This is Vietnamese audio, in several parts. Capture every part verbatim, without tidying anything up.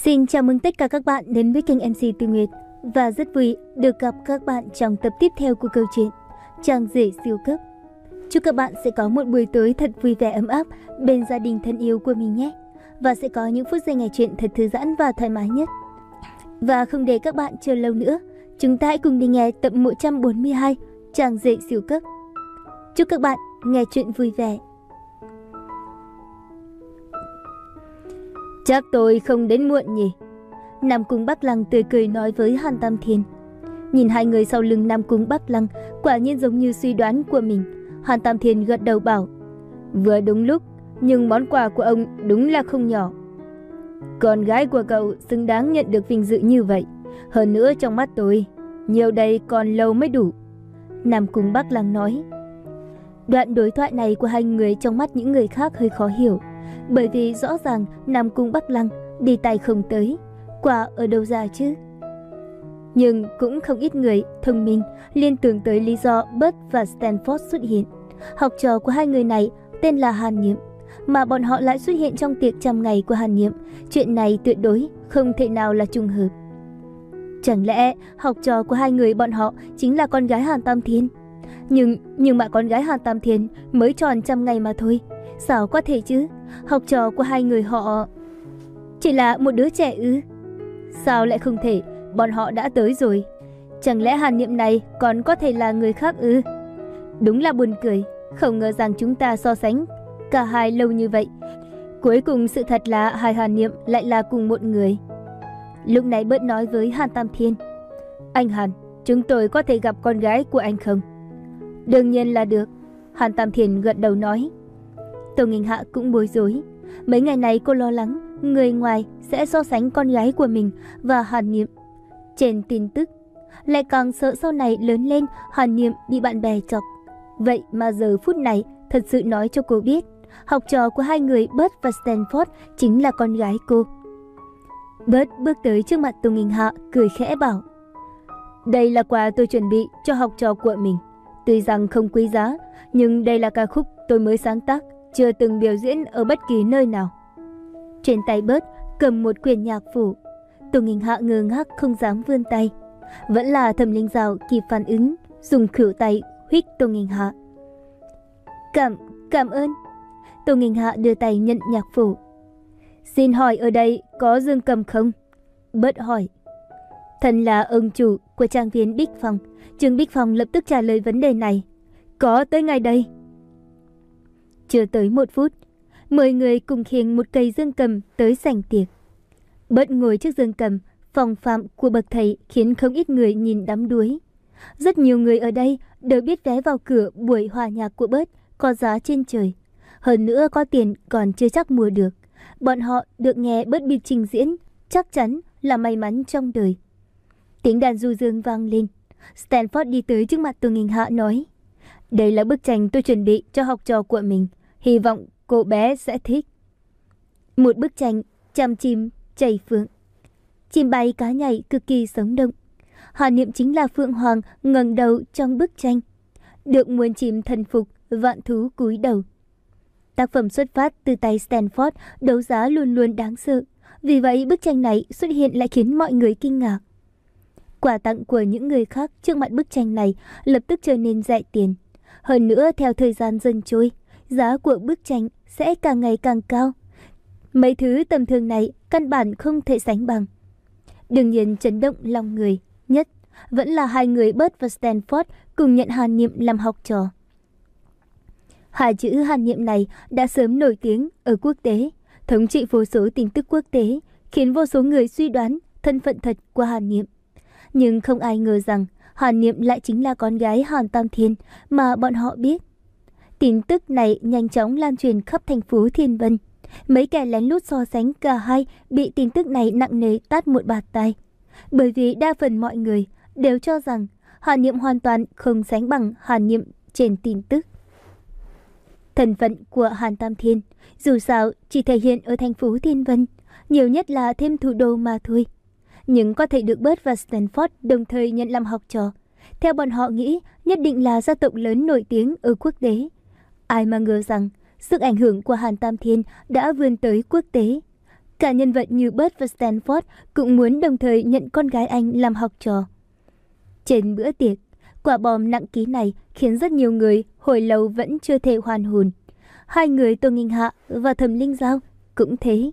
Xin chào mừng tất cả các bạn đến với kênh em xê Tư Nguyệt và rất vui được gặp các bạn trong tập tiếp theo của câu chuyện Chàng rể siêu cấp. Chúc các bạn sẽ có một buổi tối thật vui vẻ ấm áp bên gia đình thân yêu của mình nhé. Và sẽ có những phút giây nghe chuyện thật thư giãn và thoải mái nhất. Và không để các bạn chờ lâu nữa, chúng ta hãy cùng đi nghe tập một trăm bốn mươi hai Chàng rể siêu cấp. Chúc các bạn nghe chuyện vui vẻ. Chắc tôi không đến muộn nhỉ? Nam Cung Bắc Lăng tươi cười nói với Hàn Tam Thiên. Nhìn hai người sau lưng Nam Cung Bắc Lăng, quả nhiên giống như suy đoán của mình. Hàn Tam Thiên gật đầu bảo, vừa đúng lúc, nhưng món quà của ông đúng là không nhỏ. Con gái của cậu xứng đáng nhận được vinh dự như vậy. Hơn nữa trong mắt tôi, nhiều đây còn lâu mới đủ. Nam Cung Bắc Lăng nói. Đoạn đối thoại này của hai người trong mắt những người khác hơi khó hiểu. Bởi vì rõ ràng Nam Cung Bắc Lăng đi tay không tới, quà ở đâu ra chứ? Nhưng cũng không ít người thông minh liên tưởng tới lý do Bert và Stanford xuất hiện. Học trò của hai người này tên là Hàn Niệm, mà bọn họ lại xuất hiện trong tiệc trăm ngày của Hàn Niệm. Chuyện này tuyệt đối không thể nào là trùng hợp. Chẳng lẽ học trò của hai người bọn họ chính là con gái Hàn Tam Thiên? Nhưng nhưng mà con gái Hàn Tam Thiên mới tròn trăm ngày mà thôi. Sao có thể chứ? Học trò của hai người họ chỉ là một đứa trẻ ư? Sao lại không thể? Bọn họ đã tới rồi. Chẳng lẽ Hàn Niệm này còn có thể là người khác ư? Đúng là buồn cười. Không ngờ rằng chúng ta so sánh cả hai lâu như vậy, cuối cùng sự thật là hai Hàn Niệm lại là cùng một người. Lúc này Bert nói với Hàn Tam Thiên, anh Hàn, chúng tôi có thể gặp con gái của anh không? Đương nhiên là được. Hàn Tam Thiên gật đầu nói. Tô Nghinh Hạ cũng bối rối. Mấy ngày này cô lo lắng người ngoài sẽ so sánh con gái của mình và Hàn Niệm trên tin tức, lại càng sợ sau này lớn lên Hàn Niệm bị bạn bè chọc. Vậy mà giờ phút này thật sự nói cho cô biết, học trò của hai người Bert và Stanford chính là con gái cô. Bert bước tới trước mặt Tô Nghinh Hạ, cười khẽ bảo, đây là quà tôi chuẩn bị cho học trò của mình. Tuy rằng không quý giá, nhưng đây là ca khúc tôi mới sáng tác, chưa từng biểu diễn ở bất kỳ nơi nào. Trên tay Bert cầm một quyển nhạc phủ. Tô Nghinh Hạ ngơ ngác không dám vươn tay. Vẫn là Thẩm Linh Dạo kịp phản ứng, dùng khuỷu tay huých Tô Nghinh Hạ. Cảm, cảm ơn. Tô Nghinh Hạ đưa tay nhận nhạc phủ. Xin hỏi ở đây có dương cầm không? Bert hỏi. Thần là ông chủ của trang viên Bích Phong. Trương Bích Phong lập tức trả lời vấn đề này. Có tới ngay đây. Chưa tới một phút, mười người cùng khiêng một cây dương cầm tới sảnh tiệc. Bert ngồi trước dương cầm, phong phạm của bậc thầy khiến không ít người nhìn đắm đuối. Rất nhiều người ở đây đều biết vé vào cửa buổi hòa nhạc của Bert có giá trên trời. Hơn nữa có tiền còn chưa chắc mua được. Bọn họ được nghe Bert biết trình diễn, chắc chắn là may mắn trong đời. Tiếng đàn du dương vang lên. Stanford đi tới trước mặt Tô Nghinh Hạ nói, đây là bức tranh tôi chuẩn bị cho học trò của mình. Hy vọng cô bé sẽ thích. Một bức tranh trăm chim chày phượng. Chim bay cá nhảy cực kỳ sống động. Hàn Niệm chính là phượng hoàng ngẩng đầu trong bức tranh. Được muôn chim thần phục, vạn thú cúi đầu. Tác phẩm xuất phát từ tay Stanford, đấu giá luôn luôn đáng sợ. Vì vậy bức tranh này xuất hiện lại khiến mọi người kinh ngạc. Quà tặng của những người khác trước mặt bức tranh này lập tức trở nên rẻ tiền. Hơn nữa theo thời gian dần trôi, giá của bức tranh sẽ càng ngày càng cao. Mấy thứ tầm thường này căn bản không thể sánh bằng. Đương nhiên chấn động lòng người nhất vẫn là hai người Bert và Stanford cùng nhận Hàn Niệm làm học trò. Hai chữ Hàn Niệm này đã sớm nổi tiếng ở quốc tế, thống trị vô số tin tức quốc tế, khiến vô số người suy đoán thân phận thật của Hàn Niệm. Nhưng không ai ngờ rằng Hàn Niệm lại chính là con gái Hàn Tam Thiên mà bọn họ biết. Tin tức này nhanh chóng lan truyền khắp thành phố Thiên Vân. Mấy kẻ lén lút so sánh cả hai bị tin tức này nặng nề tát một bạt tai. Bởi vì đa phần mọi người đều cho rằng Hàn Niệm hoàn toàn không sánh bằng Hàn Niệm trên tin tức. Thân phận của Hàn Tam Thiên dù sao chỉ thể hiện ở thành phố Thiên Vân, nhiều nhất là thêm thủ đô mà thôi. Nhưng có thể được Bert và Stanford đồng thời nhận làm học trò, theo bọn họ nghĩ nhất định là gia tộc lớn nổi tiếng ở quốc tế. Ai mà ngờ rằng sức ảnh hưởng của Hàn Tam Thiên đã vươn tới quốc tế. Cả nhân vật như Bert và Stanford cũng muốn đồng thời nhận con gái anh làm học trò. Trên bữa tiệc, quả bom nặng ký này khiến rất nhiều người hồi lâu vẫn chưa thể hoàn hồn. Hai người Tô Nghinh Hạ và Thẩm Linh Giao cũng thế.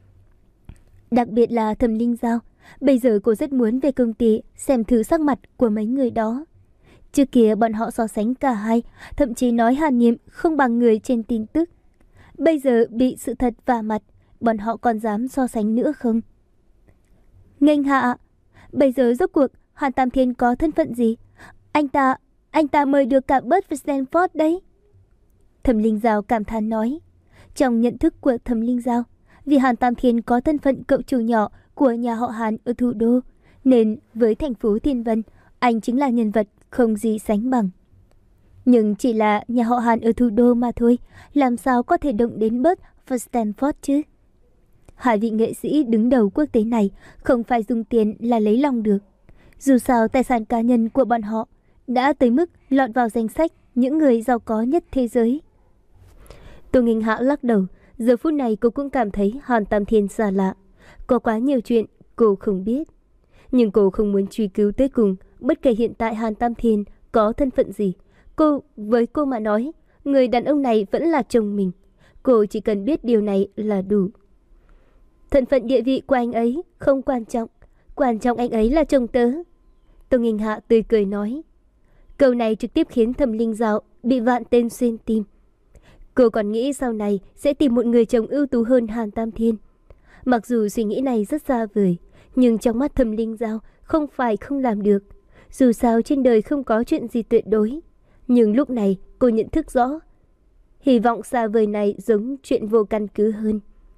Đặc biệt là Thẩm Linh Giao, bây giờ cô rất muốn về công ty xem thử sắc mặt của mấy người đó. Trước kia bọn họ so sánh cả hai, thậm chí nói Hàn Niệm không bằng người trên tin tức. Bây giờ bị sự thật vả mặt, bọn họ còn dám so sánh nữa không? Nghênh Hạ, bây giờ rốt cuộc Hàn Tam Thiên có thân phận gì? Anh ta, anh ta mời được cả Bert và Stanford đấy. Thẩm Linh Giao cảm thán nói. Trong nhận thức của Thẩm Linh Giao, vì Hàn Tam Thiên có thân phận cậu chủ nhỏ của nhà họ Hàn ở thủ đô, nên với thành phố Thiên Vân, anh chính là nhân vật không gì sánh bằng. Nhưng chỉ là nhà họ Hàn ở thủ đô mà thôi, làm sao có thể động đến Bert và Stanford chứ? Hai vị nghệ sĩ đứng đầu quốc tế này không phải dùng tiền là lấy lòng được. Dù sao tài sản cá nhân của bọn họ đã tới mức lọt vào danh sách những người giàu có nhất thế giới. Tô Nghinh Hạ lắc đầu, giờ phút này cô cũng cảm thấy Hàn Tam Thiên xa lạ. Có quá nhiều chuyện cô không biết. Nhưng cô không muốn truy cứu tới cùng, bất kể hiện tại Hàn Tam Thiên có thân phận gì. Cô, với cô mà nói, người đàn ông này vẫn là chồng mình. Cô chỉ cần biết điều này là đủ. Thân phận địa vị của anh ấy không quan trọng. Quan trọng anh ấy là chồng tớ. Tô Nghinh Hạ tươi cười nói. Câu này trực tiếp khiến Thẩm Linh Giao bị vạn tên xuyên tim. Cô còn nghĩ sau này sẽ tìm một người chồng ưu tú hơn Hàn Tam Thiên. Mặc dù suy nghĩ này rất xa vời, nhưng trong mắt Thẩm Linh Giao không phải không làm được. Dù sao trên đời không có chuyện gì tuyệt đối. Nhưng lúc này cô nhận thức rõ, hy vọng xa vời này giống chuyện vô căn cứ hơn.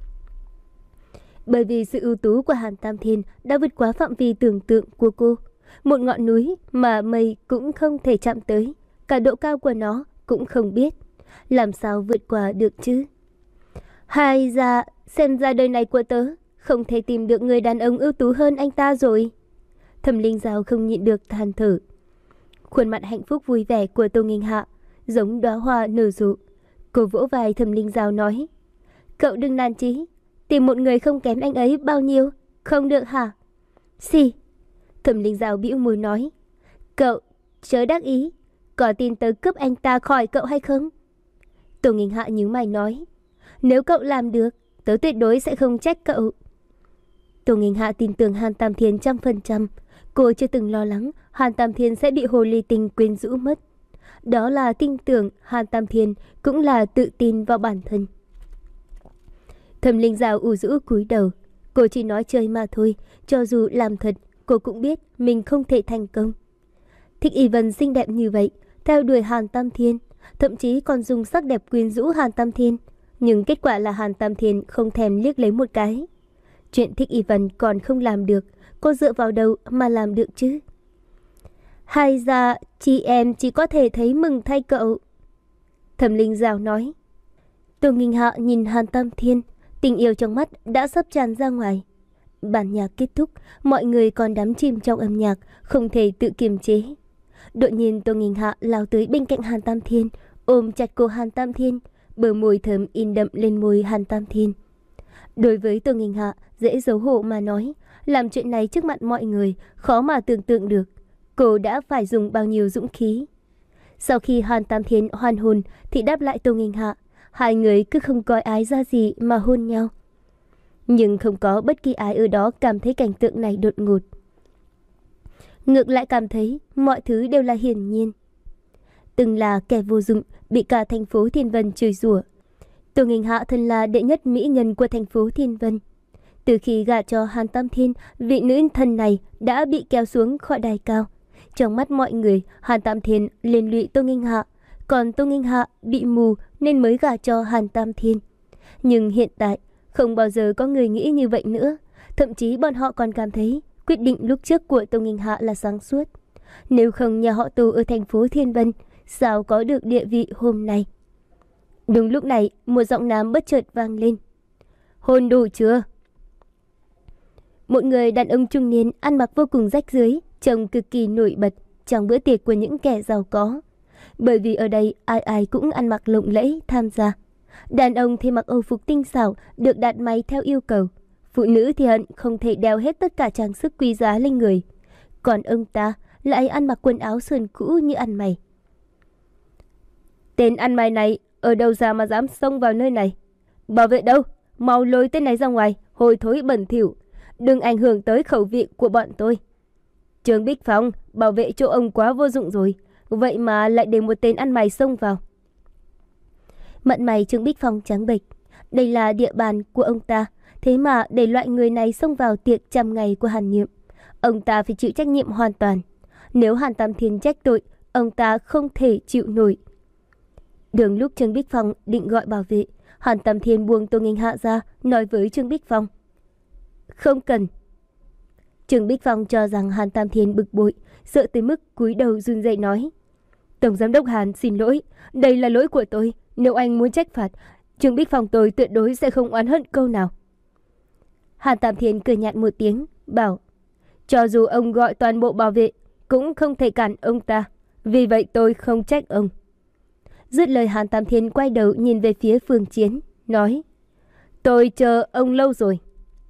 Bởi vì sự ưu tú của Hàn Tam Thiên đã vượt quá phạm vi tưởng tượng của cô. Một ngọn núi mà mây cũng không thể chạm tới, cả độ cao của nó cũng không biết. Làm sao vượt qua được chứ? Hay ra, xem ra đời này của tớ không thể tìm được người đàn ông ưu tú hơn anh ta rồi. Thẩm Linh Giao không nhịn được than thở. Khuôn mặt hạnh phúc vui vẻ của Tô Nghinh Hạ giống đóa hoa nở rộ. Cô vỗ vai Thẩm Linh Giao nói. Cậu đừng nản chí, tìm một người không kém anh ấy bao nhiêu, không được hả? Xì. Thẩm Linh Giao bĩu môi nói. Cậu chớ đắc ý, có tin tớ cướp anh ta khỏi cậu hay không? Tô Nghinh Hạ nhíu mày nói. Nếu cậu làm được, tớ tuyệt đối sẽ không trách cậu. Tô Nghinh Hạ tin tưởng Hàn Tam Thiên trăm phần trăm. Cô chưa từng lo lắng Hàn Tam Thiên sẽ bị hồ ly tinh quyến rũ mất. Đó là tin tưởng Hàn Tam Thiên, cũng là tự tin vào bản thân. Thẩm Linh Giao ủ rũ cúi đầu. Cô chỉ nói chơi mà thôi, cho dù làm thật, cô cũng biết mình không thể thành công. Thích Y Vân xinh đẹp như vậy, theo đuổi Hàn Tam Thiên, thậm chí còn dùng sắc đẹp quyến rũ Hàn Tam Thiên. Nhưng kết quả là Hàn Tam Thiên không thèm liếc lấy một cái. Chuyện Thích Y Vân còn không làm được, cô dựa vào đâu mà làm được chứ? Hay ra chị em chỉ có thể thấy mừng thay cậu. Thẩm Linh Giao nói. Tô Nghinh Hạ nhìn Hàn Tam Thiên, tình yêu trong mắt đã sắp tràn ra ngoài. Bản nhạc kết thúc, mọi người còn đắm chìm trong âm nhạc, không thể tự kiềm chế. Đột nhiên Tô Nghinh Hạ lao tới bên cạnh Hàn Tam Thiên, ôm chặt cổ Hàn Tam Thiên, bờ môi thơm in đậm lên môi Hàn Tam Thiên. Đối với Tô Nghinh Hạ, dễ xấu hổ mà nói, làm chuyện này trước mặt mọi người, khó mà tưởng tượng được. Cô đã phải dùng bao nhiêu dũng khí. Sau khi Hàn Tam Thiên hoàn hồn thì đáp lại Tô Nghinh Hạ, hai người cứ không coi ái ra gì mà hôn nhau. Nhưng không có bất kỳ ai ở đó cảm thấy cảnh tượng này đột ngột. Ngược lại cảm thấy mọi thứ đều là hiển nhiên. Từng là kẻ vô dụng, bị cả thành phố Thiên Vân chửi rủa. Tô Nghinh Hạ thân là đệ nhất mỹ nhân của thành phố Thiên Vân. Từ khi gả cho Hàn Tam Thiên, vị nữ thần này đã bị kéo xuống khỏi đài cao. Trong mắt mọi người, Hàn Tam Thiên liên lụy Tô Nghinh Hạ, còn Tô Nghinh Hạ bị mù nên mới gả cho Hàn Tam Thiên. Nhưng hiện tại, không bao giờ có người nghĩ như vậy nữa. Thậm chí bọn họ còn cảm thấy quyết định lúc trước của Tô Nghinh Hạ là sáng suốt. Nếu không nhà họ Tô ở thành phố Thiên Vân, sao có được địa vị hôm nay? Đúng lúc này, một giọng nam bất chợt vang lên. Hôn đủ chưa? Một người đàn ông trung niên ăn mặc vô cùng rách rưới, trông cực kỳ nổi bật trong bữa tiệc của những kẻ giàu có. Bởi vì ở đây ai ai cũng ăn mặc lộng lẫy tham gia. Đàn ông thì mặc âu phục tinh xảo được đặt máy theo yêu cầu. Phụ nữ thì hận không thể đeo hết tất cả trang sức quý giá lên người. Còn ông ta lại ăn mặc quần áo sườn cũ như ăn mày. Tên ăn mày này ở đâu ra mà dám xông vào nơi này? Bảo vệ đâu? Mau lôi tên này ra ngoài, hôi thối bẩn thỉu. Đừng ảnh hưởng tới khẩu vị của bọn tôi. Trương Bích Phong, bảo vệ chỗ ông quá vô dụng rồi. Vậy mà lại để một tên ăn mày xông vào. Mặt mày Trương Bích Phong trắng bệch. Đây là địa bàn của ông ta. Thế mà để loại người này xông vào tiệc trăm ngày của Hàn Niệm, ông ta phải chịu trách nhiệm hoàn toàn. Nếu Hàn Tam Thiên trách tội, ông ta không thể chịu nổi. Đường lúc Trương Bích Phong định gọi bảo vệ, Hàn Tam Thiên buông Tô Nghênh Hạ ra, nói với Trương Bích Phong: Không cần. Trương Bích Phong cho rằng Hàn Tam Thiên bực bội, sợ tới mức cúi đầu run rẩy nói: Tổng giám đốc Hàn xin lỗi, đây là lỗi của tôi. Nếu anh muốn trách phạt, Trương Bích Phong tôi tuyệt đối sẽ không oán hận câu nào. Hàn Tam Thiên cười nhạt một tiếng, bảo: Cho dù ông gọi toàn bộ bảo vệ, cũng không thể cản ông ta. Vì vậy tôi không trách ông. Dứt lời, Hàn Tam Thiên quay đầu nhìn về phía Phương Chiến, nói: Tôi chờ ông lâu rồi.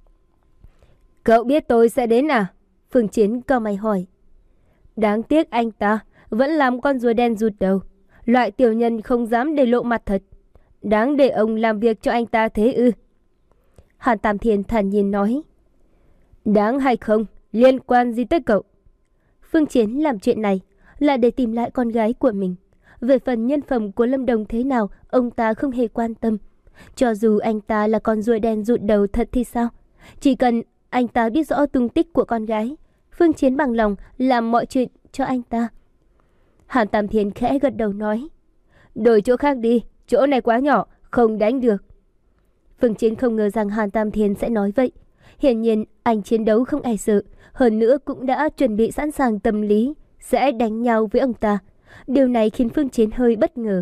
Cậu biết tôi sẽ đến à? Phương Chiến cau mày hỏi. Đáng tiếc anh ta vẫn làm con rùa đen rụt đầu. Loại tiểu nhân không dám để lộ mặt thật. Đáng để ông làm việc cho anh ta thế ư? Hàn Tam Thiên thản nhiên nói. Đáng hay không, liên quan gì tới cậu? Phương Chiến làm chuyện này là để tìm lại con gái của mình. Về phần nhân phẩm của Lâm Đồng thế nào, ông ta không hề quan tâm. Cho dù anh ta là con rùa đen rụt đầu thật thì sao? Chỉ cần anh ta biết rõ tung tích của con gái, Phương Chiến bằng lòng làm mọi chuyện cho anh ta. Hàn Tam Thiên khẽ gật đầu nói. Đổi chỗ khác đi, chỗ này quá nhỏ, không đánh được. Phương Chiến không ngờ rằng Hàn Tam Thiên sẽ nói vậy. Hiển nhiên anh chiến đấu không e sợ, hơn nữa cũng đã chuẩn bị sẵn sàng tâm lý sẽ đánh nhau với ông ta. Điều này khiến Phương Chiến hơi bất ngờ.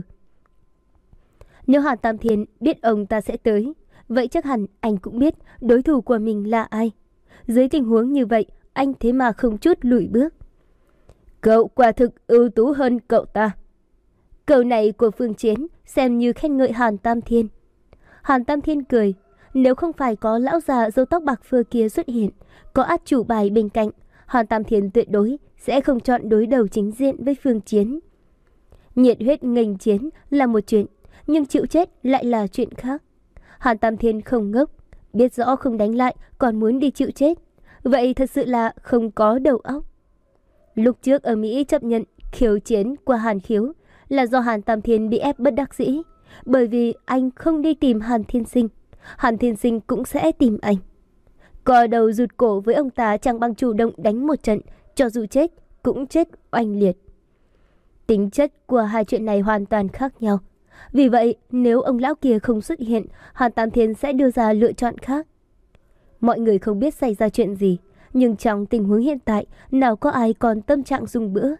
Nếu Hàn Tam Thiên biết ông ta sẽ tới, vậy chắc hẳn anh cũng biết đối thủ của mình là ai. Dưới tình huống như vậy, anh thế mà không chút lùi bước. Cậu quả thực ưu tú hơn cậu ta. Câu này của Phương Chiến xem như khen ngợi Hàn Tam Thiên. Hàn Tam Thiên cười. Nếu không phải có lão già râu tóc bạc phơ kia xuất hiện, có át chủ bài bên cạnh, Hàn Tam Thiên tuyệt đối sẽ không chọn đối đầu chính diện với Phương Chiến. Nhiệt huyết nghênh chiến là một chuyện, nhưng chịu chết lại là chuyện khác. Hàn Tam Thiên không ngốc, biết rõ không đánh lại còn muốn đi chịu chết. Vậy thật sự là không có đầu óc. Lúc trước ở Mỹ chấp nhận khiêu chiến của Hàn Khiếu là do Hàn Tam Thiên bị ép bất đắc dĩ. Bởi vì anh không đi tìm Hàn Thiên Sinh, Hàn Thiên Sinh cũng sẽ tìm anh. Cò đầu rụt cổ với ông ta chẳng bằng chủ động đánh một trận, cho dù chết cũng chết oanh liệt. Tính chất của hai chuyện này hoàn toàn khác nhau. Vì vậy nếu ông lão kia không xuất hiện, Hàn Tam Thiên sẽ đưa ra lựa chọn khác. Mọi người không biết xảy ra chuyện gì, nhưng trong tình huống hiện tại, nào có ai còn tâm trạng dùng bữa.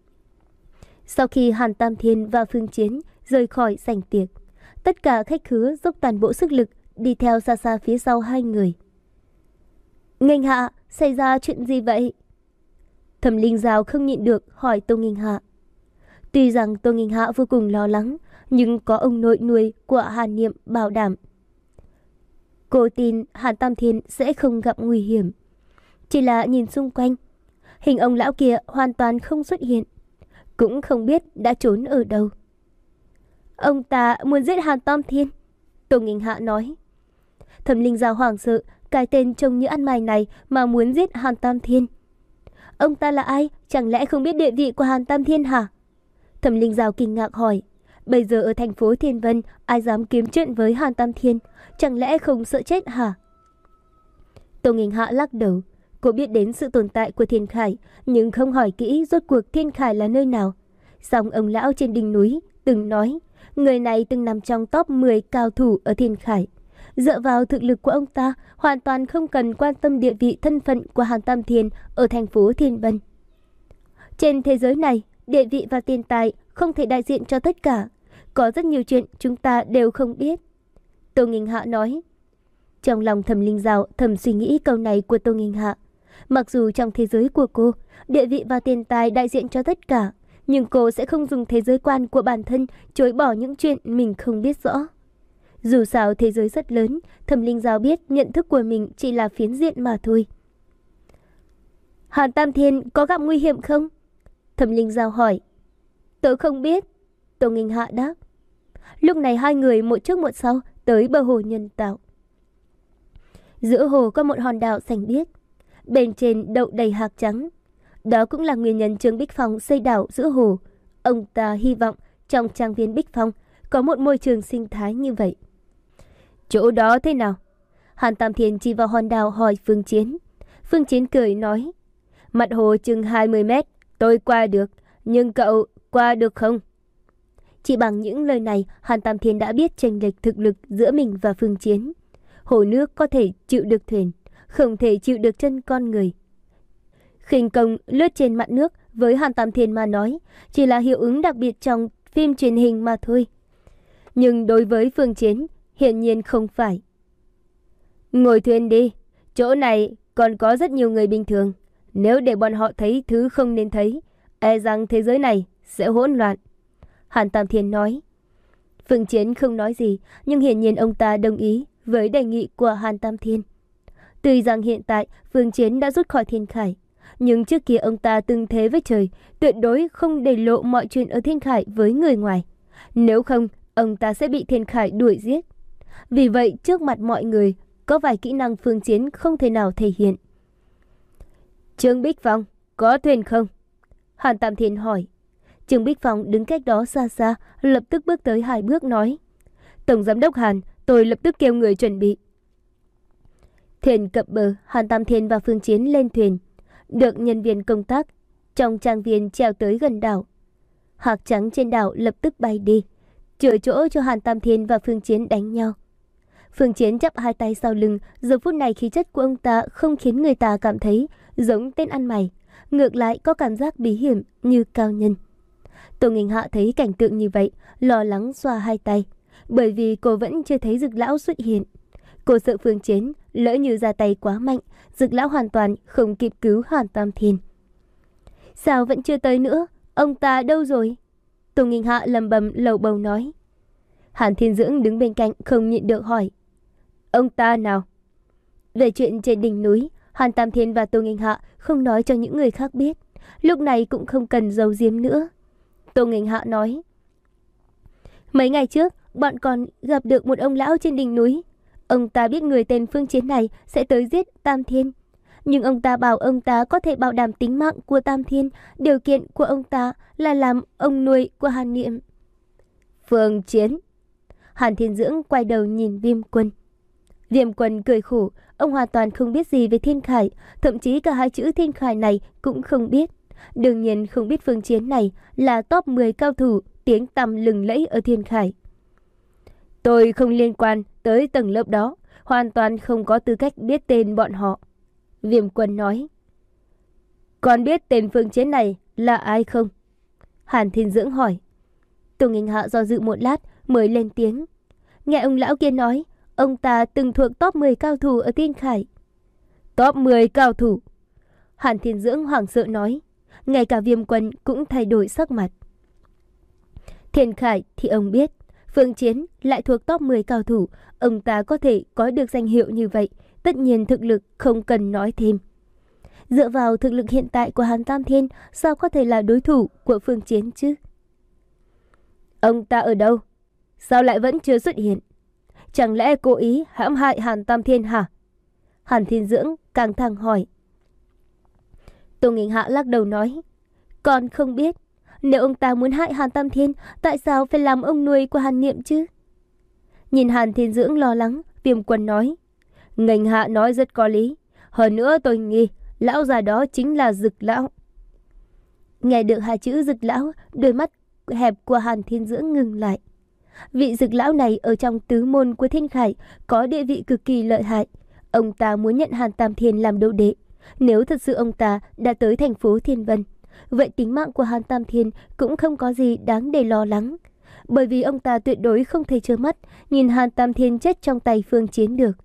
Sau khi Hàn Tam Thiên và Phương Chiến rời khỏi sảnh tiệc, tất cả khách khứa dốc toàn bộ sức lực đi theo xa xa phía sau hai người. Nghênh Hạ, xảy ra chuyện gì vậy? Thẩm Linh Giao không nhịn được hỏi Tô Nghênh Hạ. Tuy rằng Tô Nghênh Hạ vô cùng lo lắng, nhưng có ông nội nuôi của Hàn Niệm bảo đảm. Cô tin Hàn Tam Thiên sẽ không gặp nguy hiểm. Chỉ là nhìn xung quanh, hình ông lão kia hoàn toàn không xuất hiện, cũng không biết đã trốn ở đâu. Ông ta muốn giết Hàn Tam Thiên, Tô Nghênh Hạ nói. Thẩm Linh Giao hoảng sợ, cái tên trông như ăn mày này mà muốn giết Hàn Tam Thiên. Ông ta là ai? Chẳng lẽ không biết địa vị của Hàn Tam Thiên hả? Thẩm Linh Giao kinh ngạc hỏi. Bây giờ ở thành phố Thiên Vân, ai dám kiếm chuyện với Hàn Tam Thiên? Chẳng lẽ không sợ chết hả? Tô Nghênh Hạ lắc đầu. Cô biết đến sự tồn tại của Thiên Khải, nhưng không hỏi kỹ rốt cuộc Thiên Khải là nơi nào. Song ông lão trên đỉnh núi từng nói, người này từng nằm trong top mười cao thủ ở Thiên Khải. Dựa vào thực lực của ông ta, hoàn toàn không cần quan tâm địa vị thân phận của Hàn Tam Thiên ở thành phố Thiên Vân. Trên thế giới này, địa vị và tiền tài không thể đại diện cho tất cả. Có rất nhiều chuyện chúng ta đều không biết. Tô Nghênh Hạ nói. Trong lòng Thẩm Linh Giao thầm suy nghĩ câu này của Tô Nghênh Hạ. Mặc dù trong thế giới của cô, địa vị và tiền tài đại diện cho tất cả, nhưng cô sẽ không dùng thế giới quan của bản thân chối bỏ những chuyện mình không biết rõ. Dù sao thế giới rất lớn, Thẩm Linh Giao biết nhận thức của mình chỉ là phiến diện mà thôi. Hàn Tam Thiên có gặp nguy hiểm không? Thẩm Linh Giao hỏi. Tớ không biết, Tô Nghinh Hạ đáp. Lúc này hai người một trước một sau tới bờ hồ nhân tạo. Giữa hồ có một hòn đảo xanh biếc, bên trên đậu đầy hạc trắng. Đó cũng là nguyên nhân Trương Bích Phong xây đảo giữa hồ. Ông ta hy vọng trong trang viên Bích Phong có một môi trường sinh thái như vậy. Chỗ đó thế nào? Hàn Tam Thiên chỉ vào hòn đảo hỏi Phương Chiến. Phương Chiến cười nói, mặt hồ chừng hai mươi mét, tôi qua được, nhưng cậu qua được không? Chỉ bằng những lời này, Hàn Tam Thiên đã biết chênh lệch thực lực giữa mình và Phương Chiến. Hồ nước có thể chịu được thuyền, không thể chịu được chân con người. Khinh công lướt trên mặt nước với Hàn Tam Thiên mà nói chỉ là hiệu ứng đặc biệt trong phim truyền hình mà thôi. Nhưng đối với Phương Chiến, hiển nhiên không phải. Ngồi thuyền đi, chỗ này còn có rất nhiều người bình thường. Nếu để bọn họ thấy thứ không nên thấy, e rằng thế giới này sẽ hỗn loạn. Hàn Tam Thiên nói. Phương Chiến không nói gì, nhưng hiển nhiên ông ta đồng ý với đề nghị của Hàn Tam Thiên. Tuy rằng hiện tại Phương Chiến đã rút khỏi Thiên Khải, nhưng trước kia ông ta từng thế với trời, tuyệt đối không để lộ mọi chuyện ở Thiên Khải với người ngoài. Nếu không, ông ta sẽ bị Thiên Khải đuổi giết. Vì vậy, trước mặt mọi người, có vài kỹ năng Phương Chiến không thể nào thể hiện. Trương Bích Phong, có thuyền không? Hàn Tam Thiên hỏi. Trương Bích Phong đứng cách đó xa xa, lập tức bước tới hai bước nói. Tổng giám đốc Hàn, tôi lập tức kêu người chuẩn bị. Thuyền cập bờ, Hàn Tam Thiên và Phương Chiến lên thuyền, được nhân viên công tác trong trang viên treo tới gần đảo. Hạc trắng trên đảo lập tức bay đi, chừa chỗ cho Hàn Tam Thiên và Phương Chiến đánh nhau. Phương Chiến chắp hai tay sau lưng, giờ phút này khí chất của ông ta không khiến người ta cảm thấy giống tên ăn mày, ngược lại có cảm giác bí hiểm như cao nhân. Tô Nghinh Hạ thấy cảnh tượng như vậy, lo lắng xoa hai tay, bởi vì cô vẫn chưa thấy Dực Lão xuất hiện. Cô sợ Phương Chiến lỡ như ra tay quá mạnh, Dực Lão hoàn toàn không kịp cứu Hàn Tam Thiên. Sao vẫn chưa tới nữa? Ông ta đâu rồi? Tô Nghinh Hạ lầm bầm lầu bầu nói. Hàn Thiên Dưỡng đứng bên cạnh không nhịn được hỏi. Ông ta nào? Về chuyện trên đỉnh núi, Hàn Tam Thiên và Tô Nghinh Hạ không nói cho những người khác biết. Lúc này cũng không cần giấu giếm nữa. Tô Nghinh Hạ nói. Mấy ngày trước, bọn còn gặp được một ông lão trên đỉnh núi. Ông ta biết người tên Phương Chiến này sẽ tới giết Tam Thiên. Nhưng ông ta bảo ông ta có thể bảo đảm tính mạng của Tam Thiên. Điều kiện của ông ta là làm ông nuôi của Hàn Niệm. Phương Chiến. Hàn Thiên Dưỡng quay đầu nhìn Viêm Quân. Viêm Quân cười khổ. Ông hoàn toàn không biết gì về Thiên Khải. Thậm chí cả hai chữ Thiên Khải này cũng không biết. Đương nhiên không biết Phương Chiến này là top mười cao thủ tiếng tăm lừng lẫy ở Thiên Khải. Tôi không liên quan tới tầng lớp đó, hoàn toàn không có tư cách biết tên bọn họ. Viêm Quân nói. Còn biết tên Phương Chiến này là ai không? Hàn Thiên Dưỡng hỏi. Tô Nghinh Hạ do dự một lát mới lên tiếng. Nghe ông lão kia nói, ông ta từng thuộc top mười cao thủ ở Thiên Khải. Top mười cao thủ? Hàn Thiên Dưỡng hoảng sợ nói. Ngay cả Viêm Quân cũng thay đổi sắc mặt. Thiên Khải thì ông biết, Phương Chiến lại thuộc top mười cao thủ, ông ta có thể có được danh hiệu như vậy, tất nhiên thực lực không cần nói thêm. Dựa vào thực lực hiện tại của Hàn Tam Thiên, sao có thể là đối thủ của Phương Chiến chứ? Ông ta ở đâu? Sao lại vẫn chưa xuất hiện? Chẳng lẽ cố ý hãm hại Hàn Tam Thiên hả? Hàn Thiên Dưỡng căng thẳng hỏi. Tô Nghinh Hạ lắc đầu nói. Con không biết. Nếu ông ta muốn hại Hàn Tam Thiên, tại sao phải làm ông nuôi của Hàn Niệm chứ? Nhìn Hàn Thiên Dưỡng lo lắng, Viêm Quân nói. Nghênh Hạ nói rất có lý. Hơn nữa tôi nghĩ lão già đó chính là Dực Lão. Nghe được hai chữ Dực Lão, đôi mắt hẹp của Hàn Thiên Dưỡng ngừng lại. Vị Dực Lão này ở trong tứ môn của Thiên Khải có địa vị cực kỳ lợi hại. Ông ta muốn nhận Hàn Tam Thiên làm đồ đệ. Nếu thật sự ông ta đã tới thành phố Thiên Vân, vậy tính mạng của Hàn Tam Thiên cũng không có gì đáng để lo lắng. Bởi vì ông ta tuyệt đối không thể trơ mắt nhìn Hàn Tam Thiên chết trong tay Phương Chiến được.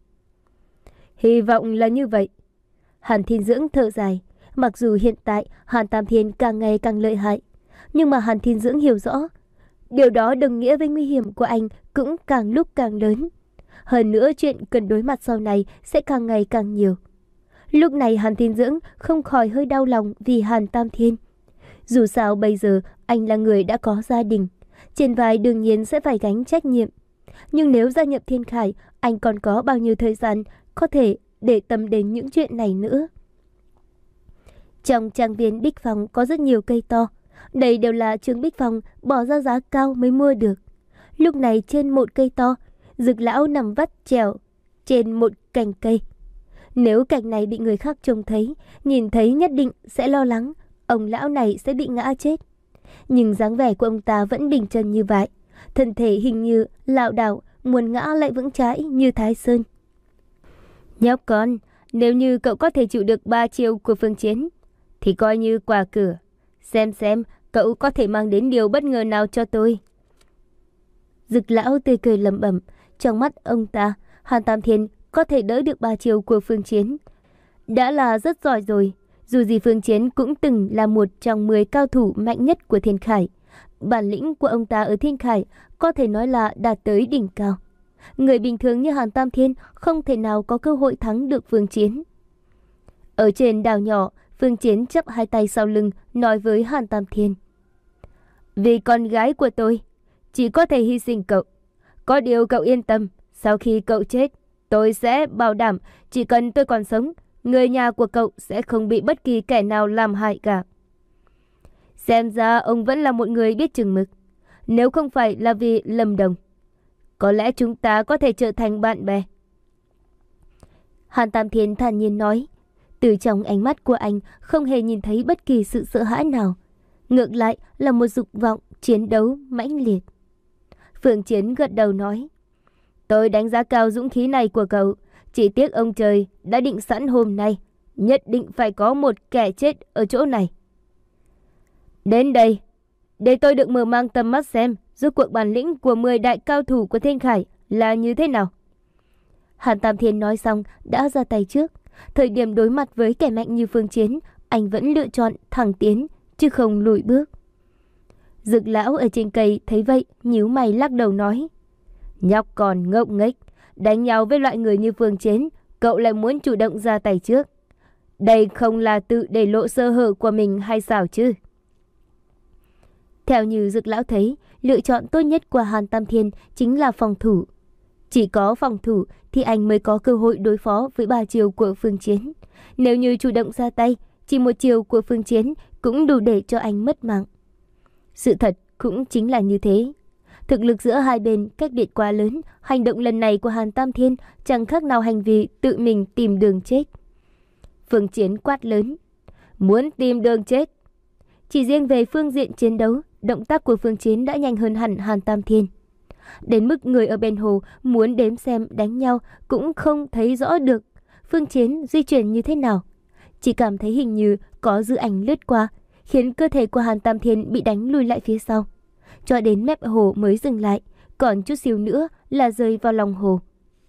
Hy vọng là như vậy. Hàn Thiên Dưỡng thở dài. Mặc dù hiện tại Hàn Tam Thiên càng ngày càng lợi hại, nhưng mà Hàn Thiên Dưỡng hiểu rõ, điều đó đồng nghĩa với nguy hiểm của anh cũng càng lúc càng lớn. Hơn nữa chuyện cần đối mặt sau này sẽ càng ngày càng nhiều. Lúc này Hàn Thiên Dưỡng không khỏi hơi đau lòng vì Hàn Tam Thiên. Dù sao bây giờ anh là người đã có gia đình, trên vai đương nhiên sẽ phải gánh trách nhiệm. Nhưng nếu gia nhập Thiên Khải, anh còn có bao nhiêu thời gian có thể để tâm đến những chuyện này nữa. Trong trang viên Bích Phong có rất nhiều cây to. Đây đều là Trương Bích Phong bỏ ra giá cao mới mua được. Lúc này trên một cây to, Dực lão nằm vắt trèo trên một cành cây. Nếu cảnh này bị người khác trông thấy, nhìn thấy nhất định sẽ lo lắng ông lão này sẽ bị ngã chết. Nhưng dáng vẻ của ông ta vẫn bình chân như vậy, thân thể hình như lảo đảo, muốn ngã lại vững chãi như Thái Sơn. Nhóc con, nếu như cậu có thể chịu được ba chiêu của Phương Chiến thì coi như quà cửa. Xem xem cậu có thể mang đến điều bất ngờ nào cho tôi. Dực lão tươi cười lẩm bẩm. Trong mắt ông ta, Hàn Tam Thiên có thể đỡ được ba chiêu của Phương Chiến đã là rất giỏi rồi. Dù gì Phương Chiến cũng từng là một trong mười cao thủ mạnh nhất của Thiên Khải. Bản lĩnh của ông ta ở Thiên Khải có thể nói là đạt tới đỉnh cao. Người bình thường như Hàn Tam Thiên không thể nào có cơ hội thắng được Phương Chiến. Ở trên đảo nhỏ, Phương Chiến chắp hai tay sau lưng nói với Hàn Tam Thiên. Vì con gái của tôi, chỉ có thể hy sinh cậu. Có điều cậu yên tâm, sau khi cậu chết, tôi sẽ bảo đảm chỉ cần tôi còn sống, người nhà của cậu sẽ không bị bất kỳ kẻ nào làm hại cả. Xem ra ông vẫn là một người biết chừng mực. Nếu không phải là vì Lâm Đồng, có lẽ chúng ta có thể trở thành bạn bè. Hàn Tam Thiên thản nhiên nói. Từ trong ánh mắt của anh không hề nhìn thấy bất kỳ sự sợ hãi nào. Ngược lại là một dục vọng chiến đấu mãnh liệt. Phương Chiến gật đầu nói. Tôi đánh giá cao dũng khí này của cậu. Chỉ tiếc ông trời đã định sẵn hôm nay nhất định phải có một kẻ chết ở chỗ này. Đến đây, để tôi được mở mang tầm mắt xem rốt cuộc bản lĩnh của mười đại cao thủ của Thiên Khải là như thế nào. Hàn Tam Thiên nói xong đã ra tay trước. Thời điểm đối mặt với kẻ mạnh như Phương Chiến, anh vẫn lựa chọn thẳng tiến chứ không lùi bước. Dực lão ở trên cây thấy vậy, nhíu mày lắc đầu nói. Nhóc còn ngốc nghếch, đánh nhau với loại người như Phương Chiến, cậu lại muốn chủ động ra tay trước. Đây không là tự để lộ sơ hở của mình hay sao chứ? Theo như Dực lão thấy, lựa chọn tốt nhất của Hàn Tam Thiên chính là phòng thủ. Chỉ có phòng thủ thì anh mới có cơ hội đối phó với ba chiều của Phương Chiến. Nếu như chủ động ra tay, chỉ một chiều của Phương Chiến cũng đủ để cho anh mất mạng. Sự thật cũng chính là như thế. Thực lực giữa hai bên cách biệt quá lớn, hành động lần này của Hàn Tam Thiên chẳng khác nào hành vi tự mình tìm đường chết. Phương Chiến quát lớn. Muốn tìm đường chết? Chỉ riêng về phương diện chiến đấu, động tác của Phương Chiến đã nhanh hơn hẳn Hàn Tam Thiên. Đến mức người ở bên hồ muốn đếm xem đánh nhau cũng không thấy rõ được Phương Chiến di chuyển như thế nào. Chỉ cảm thấy hình như có dư ảnh lướt qua, khiến cơ thể của Hàn Tam Thiên bị đánh lùi lại phía sau. Cho đến mép hồ mới dừng lại, còn chút xíu nữa là rơi vào lòng hồ.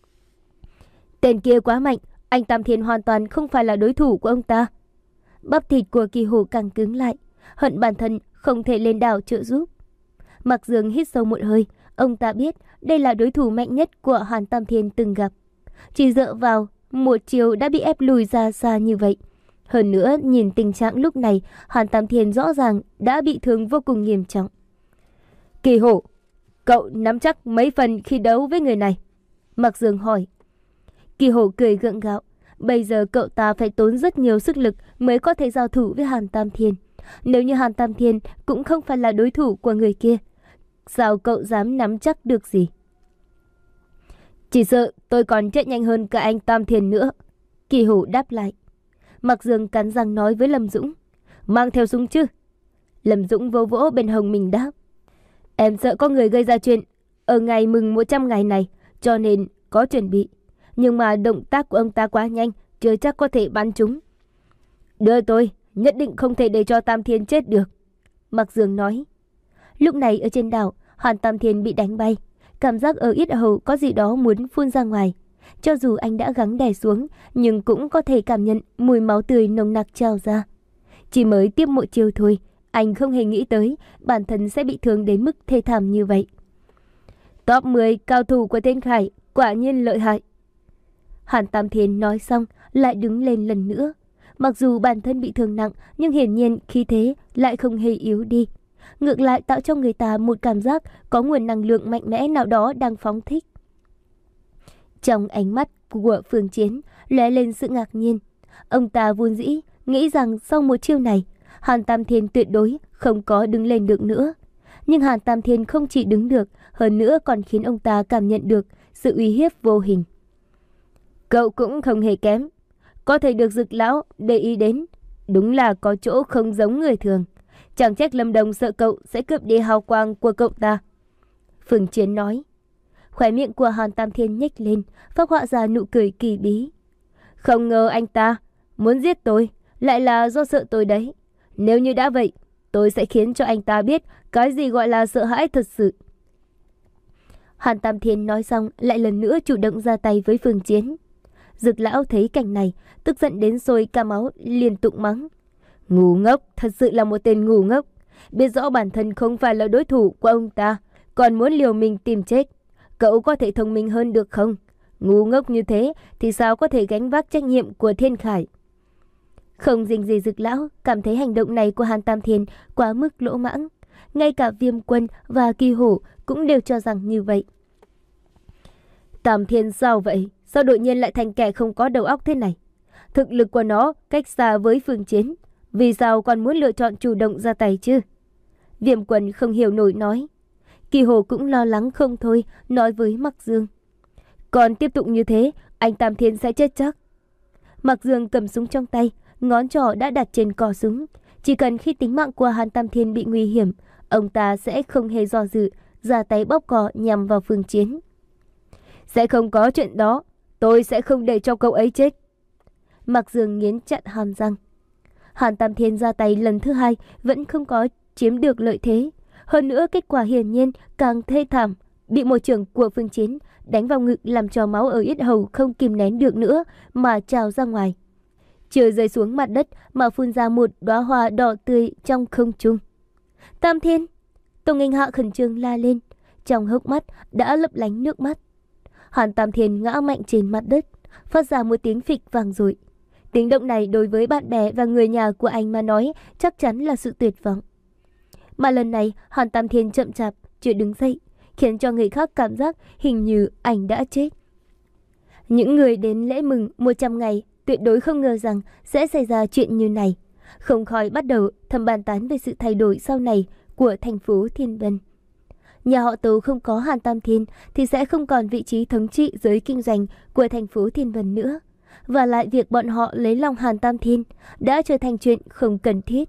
Tên kia quá mạnh, anh Tam Thiên hoàn toàn không phải là đối thủ của ông ta. Bắp thịt của Kỳ Hổ càng cứng lại, hận bản thân không thể lên đảo trợ giúp. Mạc Dương hít sâu một hơi, ông ta biết đây là đối thủ mạnh nhất của Hàn Tam Thiên từng gặp. Chỉ dựa vào một chiều đã bị ép lùi ra xa như vậy. Hơn nữa, nhìn tình trạng lúc này, Hàn Tam Thiên rõ ràng đã bị thương vô cùng nghiêm trọng. Kỳ Hổ, cậu nắm chắc mấy phần khi đấu với người này? Mạc Dương hỏi. Kỳ Hổ cười gượng gạo. Bây giờ cậu ta phải tốn rất nhiều sức lực mới có thể giao thủ với Hàn Tam Thiên. Nếu như Hàn Tam Thiên cũng không phải là đối thủ của người kia, sao cậu dám nắm chắc được gì? Chỉ sợ tôi còn chết nhanh hơn cả anh Tam Thiên nữa. Kỳ Hổ đáp lại. Mạc Dương cắn răng nói với Lâm Dũng. Mang theo súng chứ? Lâm Dũng vỗ vỗ bên hông mình đáp. Em sợ có người gây ra chuyện ở ngày mừng một trăm ngày này, cho nên có chuẩn bị. Nhưng mà động tác của ông ta quá nhanh, chưa chắc có thể bắn chúng. Đưa tôi, nhất định không thể để cho Tam Thiên chết được. Mạc Dương nói. Lúc này ở trên đảo, Hàn Tam Thiên bị đánh bay. Cảm giác ở yết hầu có gì đó muốn phun ra ngoài. Cho dù anh đã gắng đè xuống, nhưng cũng có thể cảm nhận mùi máu tươi nồng nặc trào ra. Chỉ mới tiếp một chiêu thôi, anh không hề nghĩ tới bản thân sẽ bị thương đến mức thê thảm như vậy. Top mười cao thủ của Thiên Khải quả nhiên lợi hại. Hàn Tam Thiên nói xong lại đứng lên lần nữa. Mặc dù bản thân bị thương nặng nhưng hiển nhiên khí thế lại không hề yếu đi. Ngược lại tạo cho người ta một cảm giác có nguồn năng lượng mạnh mẽ nào đó đang phóng thích. Trong ánh mắt của Phương Chiến lóe lên sự ngạc nhiên. Ông ta vốn dĩ nghĩ rằng sau một chiêu này Hàn Tam Thiên tuyệt đối không có đứng lên được nữa. Nhưng Hàn Tam Thiên không chỉ đứng được, hơn nữa còn khiến ông ta cảm nhận được sự uy hiếp vô hình. Cậu cũng không hề kém, có thể được Dực lão để ý đến, đúng là có chỗ không giống người thường. Chẳng trách Lâm Đồng sợ cậu sẽ cướp đi hào quang của cậu ta. Phương Chiến nói. Khóe miệng của Hàn Tam Thiên nhếch lên, phác họa ra nụ cười kỳ bí. Không ngờ anh ta muốn giết tôi, lại là do sợ tôi đấy. Nếu như đã vậy, tôi sẽ khiến cho anh ta biết cái gì gọi là sợ hãi thật sự. Hàn Tam Thiên nói xong lại lần nữa chủ động ra tay với Phương Chiến. Dực lão thấy cảnh này, tức giận đến sôi cả máu, liên tục mắng. Ngu ngốc, thật sự là một tên ngu ngốc. Biết rõ bản thân không phải là đối thủ của ông ta, còn muốn liều mình tìm chết. Cậu có thể thông minh hơn được không? Ngu ngốc như thế thì sao có thể gánh vác trách nhiệm của Thiên Khải? Không dình gì Dực lão cảm thấy hành động này của Hàn Tam Thiên quá mức lỗ mãng. Ngay cả Viêm Quân và Kỳ Hổ cũng đều cho rằng như vậy. Tam Thiên sao vậy? Sao đột nhiên lại thành kẻ không có đầu óc thế này? Thực lực của nó cách xa với Phương Chiến, vì sao còn muốn lựa chọn chủ động ra tay chứ? Viêm Quân không hiểu nổi nói. Kỳ Hổ cũng lo lắng không thôi, nói với Mặc Dương. Còn tiếp tục như thế, anh Tam Thiên sẽ chết chắc. Mặc Dương cầm súng trong tay, ngón trỏ đã đặt trên cò súng. Chỉ cần khi tính mạng của Hàn Tam Thiên bị nguy hiểm, ông ta sẽ không hề do dự, ra tay bóp cò nhằm vào Phương Chiến. Sẽ không có chuyện đó, tôi sẽ không để cho cậu ấy chết. Mặc Dương nghiến chặt hàm răng. Hàn Tam Thiên ra tay lần thứ hai vẫn không có chiếm được lợi thế. Hơn nữa kết quả hiển nhiên càng thê thảm, bị một chưởng của Phương Chiến đánh vào ngực làm cho máu ở yết hầu không kìm nén được nữa mà trào ra ngoài. Chưa rơi xuống mặt đất mà phun ra một đóa hoa đỏ tươi trong không trung. Tam Thiên! Tô Nghênh Hạ khẩn trương la lên, trong hốc mắt đã lấp lánh nước mắt. Hàn Tam Thiên ngã mạnh trên mặt đất, phát ra một tiếng phịch vang dội. Tiếng động này đối với bạn bè và người nhà của anh mà nói chắc chắn là sự tuyệt vọng. Mà lần này Hàn Tam Thiên chậm chạp chưa đứng dậy, khiến cho người khác cảm giác hình như anh đã chết. Những người đến lễ mừng một trăm ngày tuyệt đối không ngờ rằng sẽ xảy ra chuyện như này, không khỏi bắt đầu thầm bàn tán về sự thay đổi sau này của thành phố Thiên Vân. Nhà họ Tố không có Hàn Tam Thiên thì sẽ không còn vị trí thống trị giới kinh doanh của thành phố Thiên Vân nữa. Và lại việc bọn họ lấy lòng Hàn Tam Thiên đã trở thành chuyện không cần thiết.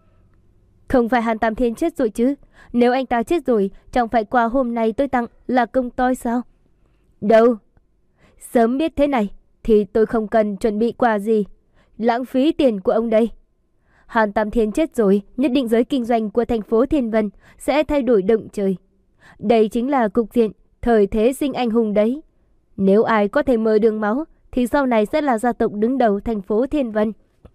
Không phải Hàn Tam Thiên chết rồi chứ? Nếu anh ta chết rồi, chẳng phải quà hôm nay tôi tặng là công toi sao? Đâu? Sớm biết thế này thì tôi không cần chuẩn bị quà gì. Lãng phí tiền của ông đây. Hàn Tam Thiên chết rồi, nhất định giới kinh doanh của thành phố Thiên Vân sẽ thay đổi động trời. Đây chính là cục diện thời thế sinh anh hùng đấy. Nếu ai có thể mở đường máu thì sau này sẽ là gia tộc đứng đầu thành phố Thiên Vân.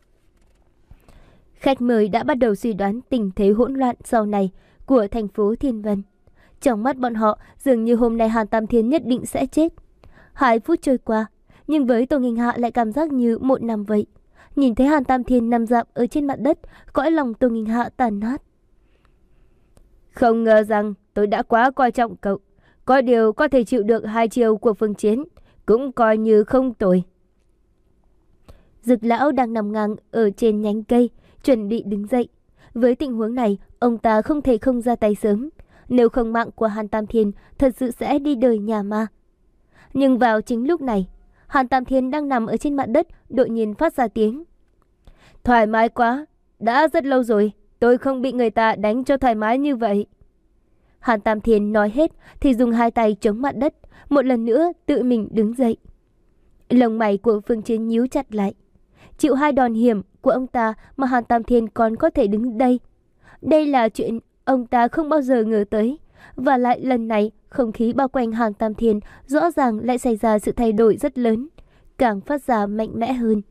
Khách mời đã bắt đầu suy đoán tình thế hỗn loạn sau này của thành phố Thiên Vân. Trong mắt bọn họ dường như hôm nay Hàn Tam Thiên nhất định sẽ chết. Hai phút trôi qua, nhưng với Tô Nghênh Hạ lại cảm giác như một năm vậy. Nhìn thấy Hàn Tam Thiên nằm rạp ở trên mặt đất, cõi lòng Tô Nghênh Hạ tàn nát. Không ngờ rằng tôi đã quá coi trọng cậu. Có điều có thể chịu được hai chiều của Phương Chiến, cũng coi như không tồi. Dực lão đang nằm ngang ở trên nhánh cây, chuẩn bị đứng dậy. Với tình huống này, ông ta không thể không ra tay sớm. Nếu không mạng của Hàn Tam Thiên thật sự sẽ đi đời nhà ma. Nhưng vào chính lúc này, Hàn Tam Thiên đang nằm ở trên mặt đất, đột nhiên phát ra tiếng. Thoải mái quá, đã rất lâu rồi, tôi không bị người ta đánh cho thoải mái như vậy. Hàn Tam Thiên nói hết thì dùng hai tay chống mặt đất, một lần nữa tự mình đứng dậy. Lông mày của Phương Chiến nhíu chặt lại. Chịu hai đòn hiểm của ông ta mà Hàn Tam Thiên còn có thể đứng đây. Đây là chuyện ông ta không bao giờ ngờ tới. Và lại lần này không khí bao quanh Hàn Tam Thiên rõ ràng lại xảy ra sự thay đổi rất lớn, càng phát ra mạnh mẽ hơn.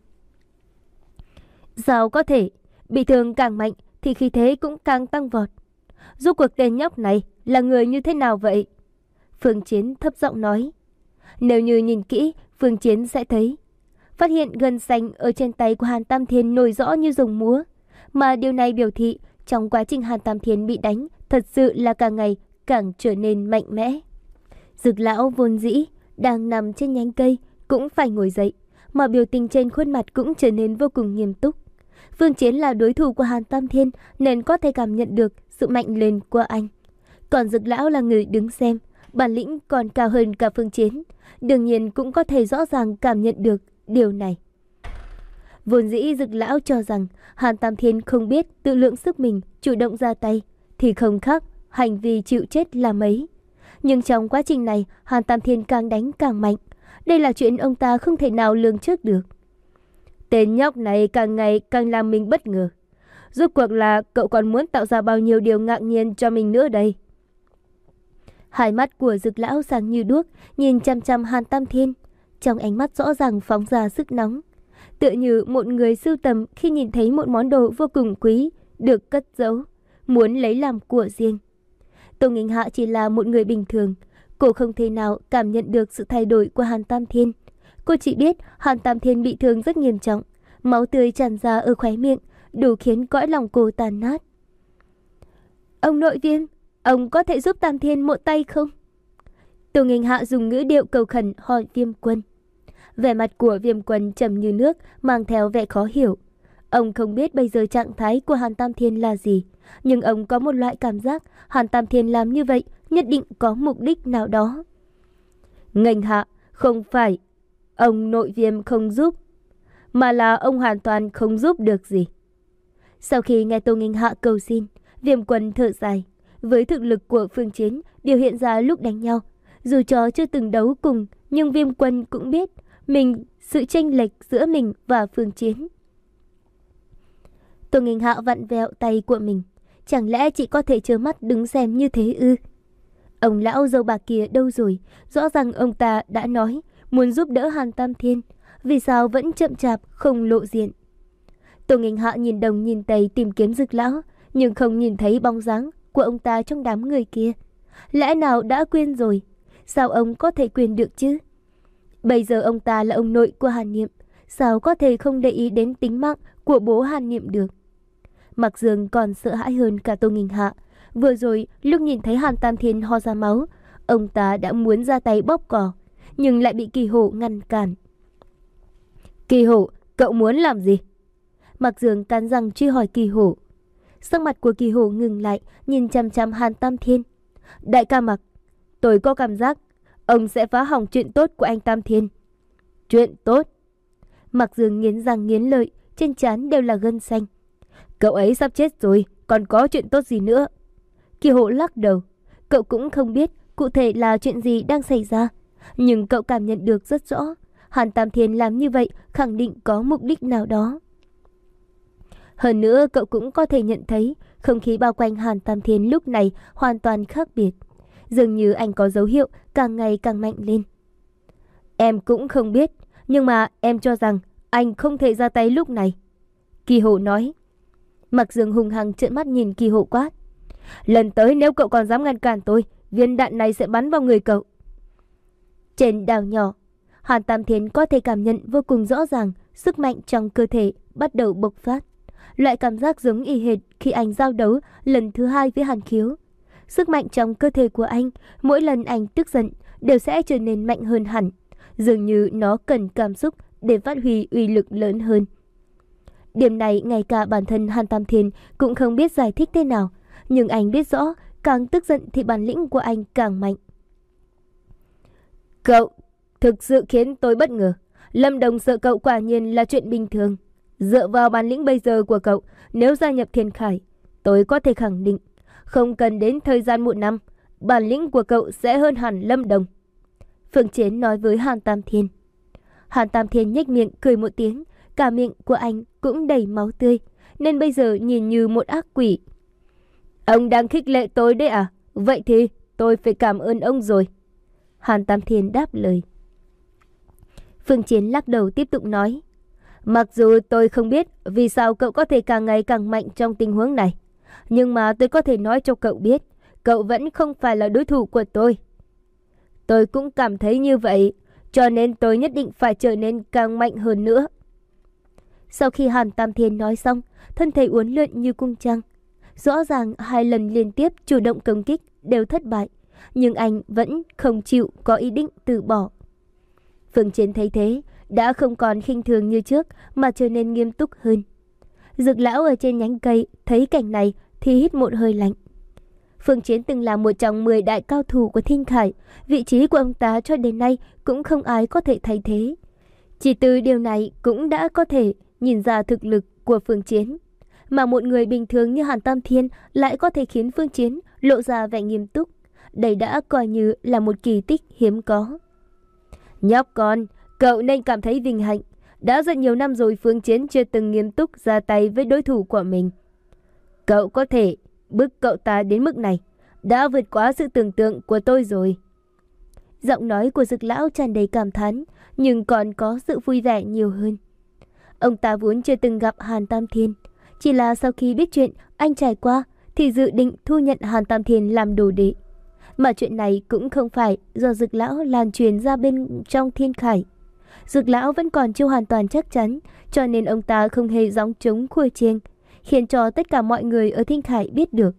Sao có thể, bị thương càng mạnh thì khí thế cũng càng tăng vọt. Rốt cuộc tên nhóc này là người như thế nào vậy? Phương Chiến thấp giọng nói. Nếu như nhìn kỹ, Phương Chiến sẽ thấy. Phát hiện gân xanh ở trên tay của Hàn Tam Thiên nổi rõ như rồng múa. Mà điều này biểu thị trong quá trình Hàn Tam Thiên bị đánh, thật sự là càng ngày càng trở nên mạnh mẽ. Dực lão vốn dĩ đang nằm trên nhánh cây cũng phải ngồi dậy, mà biểu tình trên khuôn mặt cũng trở nên vô cùng nghiêm túc. Phương Chiến là đối thủ của Hàn Tam Thiên nên có thể cảm nhận được sự mạnh lên của anh. Còn Dực lão là người đứng xem, bản lĩnh còn cao hơn cả Phương Chiến, đương nhiên cũng có thể rõ ràng cảm nhận được điều này. Vốn dĩ Dực lão cho rằng Hàn Tam Thiên không biết tự lượng sức mình chủ động ra tay thì không khác hành vi chịu chết là mấy. Nhưng trong quá trình này, Hàn Tam Thiên càng đánh càng mạnh. Đây là chuyện ông ta không thể nào lường trước được. Tên nhóc này càng ngày càng làm mình bất ngờ. Rốt cuộc là cậu còn muốn tạo ra bao nhiêu điều ngạc nhiên cho mình nữa đây? Hai mắt của Dực lão sáng như đuốc, nhìn chăm chăm Hàn Tam Thiên. Trong ánh mắt rõ ràng phóng ra sức nóng. Tựa như một người sưu tầm khi nhìn thấy một món đồ vô cùng quý được cất giấu, muốn lấy làm của riêng. Tô Nghinh Hạ chỉ là một người bình thường. Cô không thể nào cảm nhận được sự thay đổi của Hàn Tam Thiên. Cô chỉ biết Hàn Tam Thiên bị thương rất nghiêm trọng, máu tươi tràn ra ở khóe miệng, đủ khiến cõi lòng cô tàn nát. Ông nội Viêm, ông có thể giúp Tam Thiên một tay không? Tô Nghinh Hạ dùng ngữ điệu cầu khẩn hỏi Viêm Quân. Vẻ mặt của Viêm Quân trầm như nước, mang theo vẻ khó hiểu. Ông không biết bây giờ trạng thái của Hàn Tam Thiên là gì, nhưng ông có một loại cảm giác Hàn Tam Thiên làm như vậy nhất định có mục đích nào đó. Nghênh Hạ, không phải ông nội Viêm không giúp, mà là ông hoàn toàn không giúp được gì. Sau khi nghe Tô Nghinh Hạ cầu xin, Viêm Quân thở dài. Với thực lực của Phương Chiến biểu hiện ra lúc đánh nhau, dù cho chưa từng đấu cùng, nhưng Viêm Quân cũng biết mình sự chênh lệch giữa mình và Phương Chiến. Tô Nghinh Hạ vặn vẹo tay của mình. Chẳng lẽ chị có thể trơ mắt đứng xem như thế ư? Ông lão dâu bạc kia đâu rồi? Rõ ràng ông ta đã nói muốn giúp đỡ Hàn Tam Thiên, vì sao vẫn chậm chạp không lộ diện? Tô Nghinh Hạ nhìn đông nhìn tây tìm kiếm Dực lão, nhưng không nhìn thấy bóng dáng của ông ta trong đám người kia. Lẽ nào đã quên rồi? Sao ông có thể quên được chứ? Bây giờ ông ta là ông nội của Hàn Niệm, sao có thể không để ý đến tính mạng của bố Hàn Niệm được? Mặc Dương còn sợ hãi hơn cả Tô Nghinh Hạ. Vừa rồi lúc nhìn thấy Hàn Tam Thiên ho ra máu, ông ta đã muốn ra tay bóp cò, nhưng lại bị Kỳ Hổ ngăn cản. Kỳ Hổ, cậu muốn làm gì? Mặc Dương cắn răng truy hỏi Kỳ Hổ. Sắc mặt của Kỳ Hổ ngừng lại, nhìn chăm chăm Hàn Tam Thiên. Đại ca Mặc, tôi có cảm giác ông sẽ phá hỏng chuyện tốt của anh Tam Thiên. Chuyện tốt? Mặc Dương nghiến răng nghiến lợi, trên trán đều là gân xanh. Cậu ấy sắp chết rồi, còn có chuyện tốt gì nữa? Kỳ Hổ lắc đầu. Cậu cũng không biết cụ thể là chuyện gì đang xảy ra, nhưng cậu cảm nhận được rất rõ. Hàn Tam Thiên làm như vậy khẳng định có mục đích nào đó. Hơn nữa cậu cũng có thể nhận thấy không khí bao quanh Hàn Tam Thiên lúc này hoàn toàn khác biệt. Dường như anh có dấu hiệu càng ngày càng mạnh lên. Em cũng không biết, nhưng mà em cho rằng anh không thể ra tay lúc này. Kỳ Hổ nói. Mặc Dương hung hăng trợn mắt nhìn Kỳ Hổ quát. Lần tới nếu cậu còn dám ngăn cản tôi, viên đạn này sẽ bắn vào người cậu. Trên đảo nhỏ, Hàn Tam Thiên có thể cảm nhận vô cùng rõ ràng sức mạnh trong cơ thể bắt đầu bộc phát. Loại cảm giác giống y hệt khi anh giao đấu lần thứ hai với Hàn Khiếu. Sức mạnh trong cơ thể của anh, mỗi lần anh tức giận đều sẽ trở nên mạnh hơn hẳn. Dường như nó cần cảm xúc để phát huy uy lực lớn hơn. Điểm này ngay cả bản thân Hàn Tam Thiên cũng không biết giải thích thế nào, nhưng anh biết rõ càng tức giận thì bản lĩnh của anh càng mạnh. Cậu thực sự khiến tôi bất ngờ. Lâm Đồng sợ cậu quả nhiên là chuyện bình thường. Dựa vào bản lĩnh bây giờ của cậu, nếu gia nhập Thiên Khải, tôi có thể khẳng định không cần đến thời gian một năm, bản lĩnh của cậu sẽ hơn hẳn Lâm Đồng. Phương Chiến nói với Hàn Tam Thiên. Hàn Tam Thiên nhếch miệng cười một tiếng, cả miệng của anh cũng đầy máu tươi, nên bây giờ nhìn như một ác quỷ. Ông đang khích lệ tôi đấy à? Vậy thì tôi phải cảm ơn ông rồi. Hàn Tam Thiên đáp lời. Phương Chiến lắc đầu tiếp tục nói. Mặc dù tôi không biết vì sao cậu có thể càng ngày càng mạnh trong tình huống này, nhưng mà tôi có thể nói cho cậu biết, cậu vẫn không phải là đối thủ của tôi. Tôi cũng cảm thấy như vậy, cho nên tôi nhất định phải trở nên càng mạnh hơn nữa. Sau khi Hàn Tam Thiên nói xong, thân thể uốn lượn như cung trăng. Rõ ràng hai lần liên tiếp chủ động công kích đều thất bại, nhưng anh vẫn không chịu có ý định từ bỏ. Phương Chiến thấy thế, đã không còn khinh thường như trước mà trở nên nghiêm túc hơn. Dực lão ở trên nhánh cây thấy cảnh này thì hít một hơi lạnh. Phương Chiến từng là một trong mười đại cao thủ của Thiên Khải, vị trí của ông ta cho đến nay cũng không ai có thể thay thế. Chỉ từ điều này cũng đã có thể nhìn ra thực lực của Phương Chiến. Mà một người bình thường như Hàn Tam Thiên lại có thể khiến Phương Chiến lộ ra vẻ nghiêm túc. Đây đã coi như là một kỳ tích hiếm có. Nhóc con, cậu nên cảm thấy vinh hạnh. Đã rất nhiều năm rồi Phương Chiến chưa từng nghiêm túc ra tay với đối thủ của mình. Cậu có thể bức cậu ta đến mức này, đã vượt quá sự tưởng tượng của tôi rồi. Giọng nói của Dực lão tràn đầy cảm thán, nhưng còn có sự vui vẻ nhiều hơn. Ông ta vốn chưa từng gặp Hàn Tam Thiên, chỉ là sau khi biết chuyện anh trải qua thì dự định thu nhận Hàn Tam Thiên làm đồ đệ. Mà chuyện này cũng không phải do Dực lão lan truyền ra bên trong Thiên Khải. Dực lão vẫn còn chưa hoàn toàn chắc chắn, cho nên ông ta không hề gióng trống khua chiêng, khiến cho tất cả mọi người ở Thiên Khải biết được.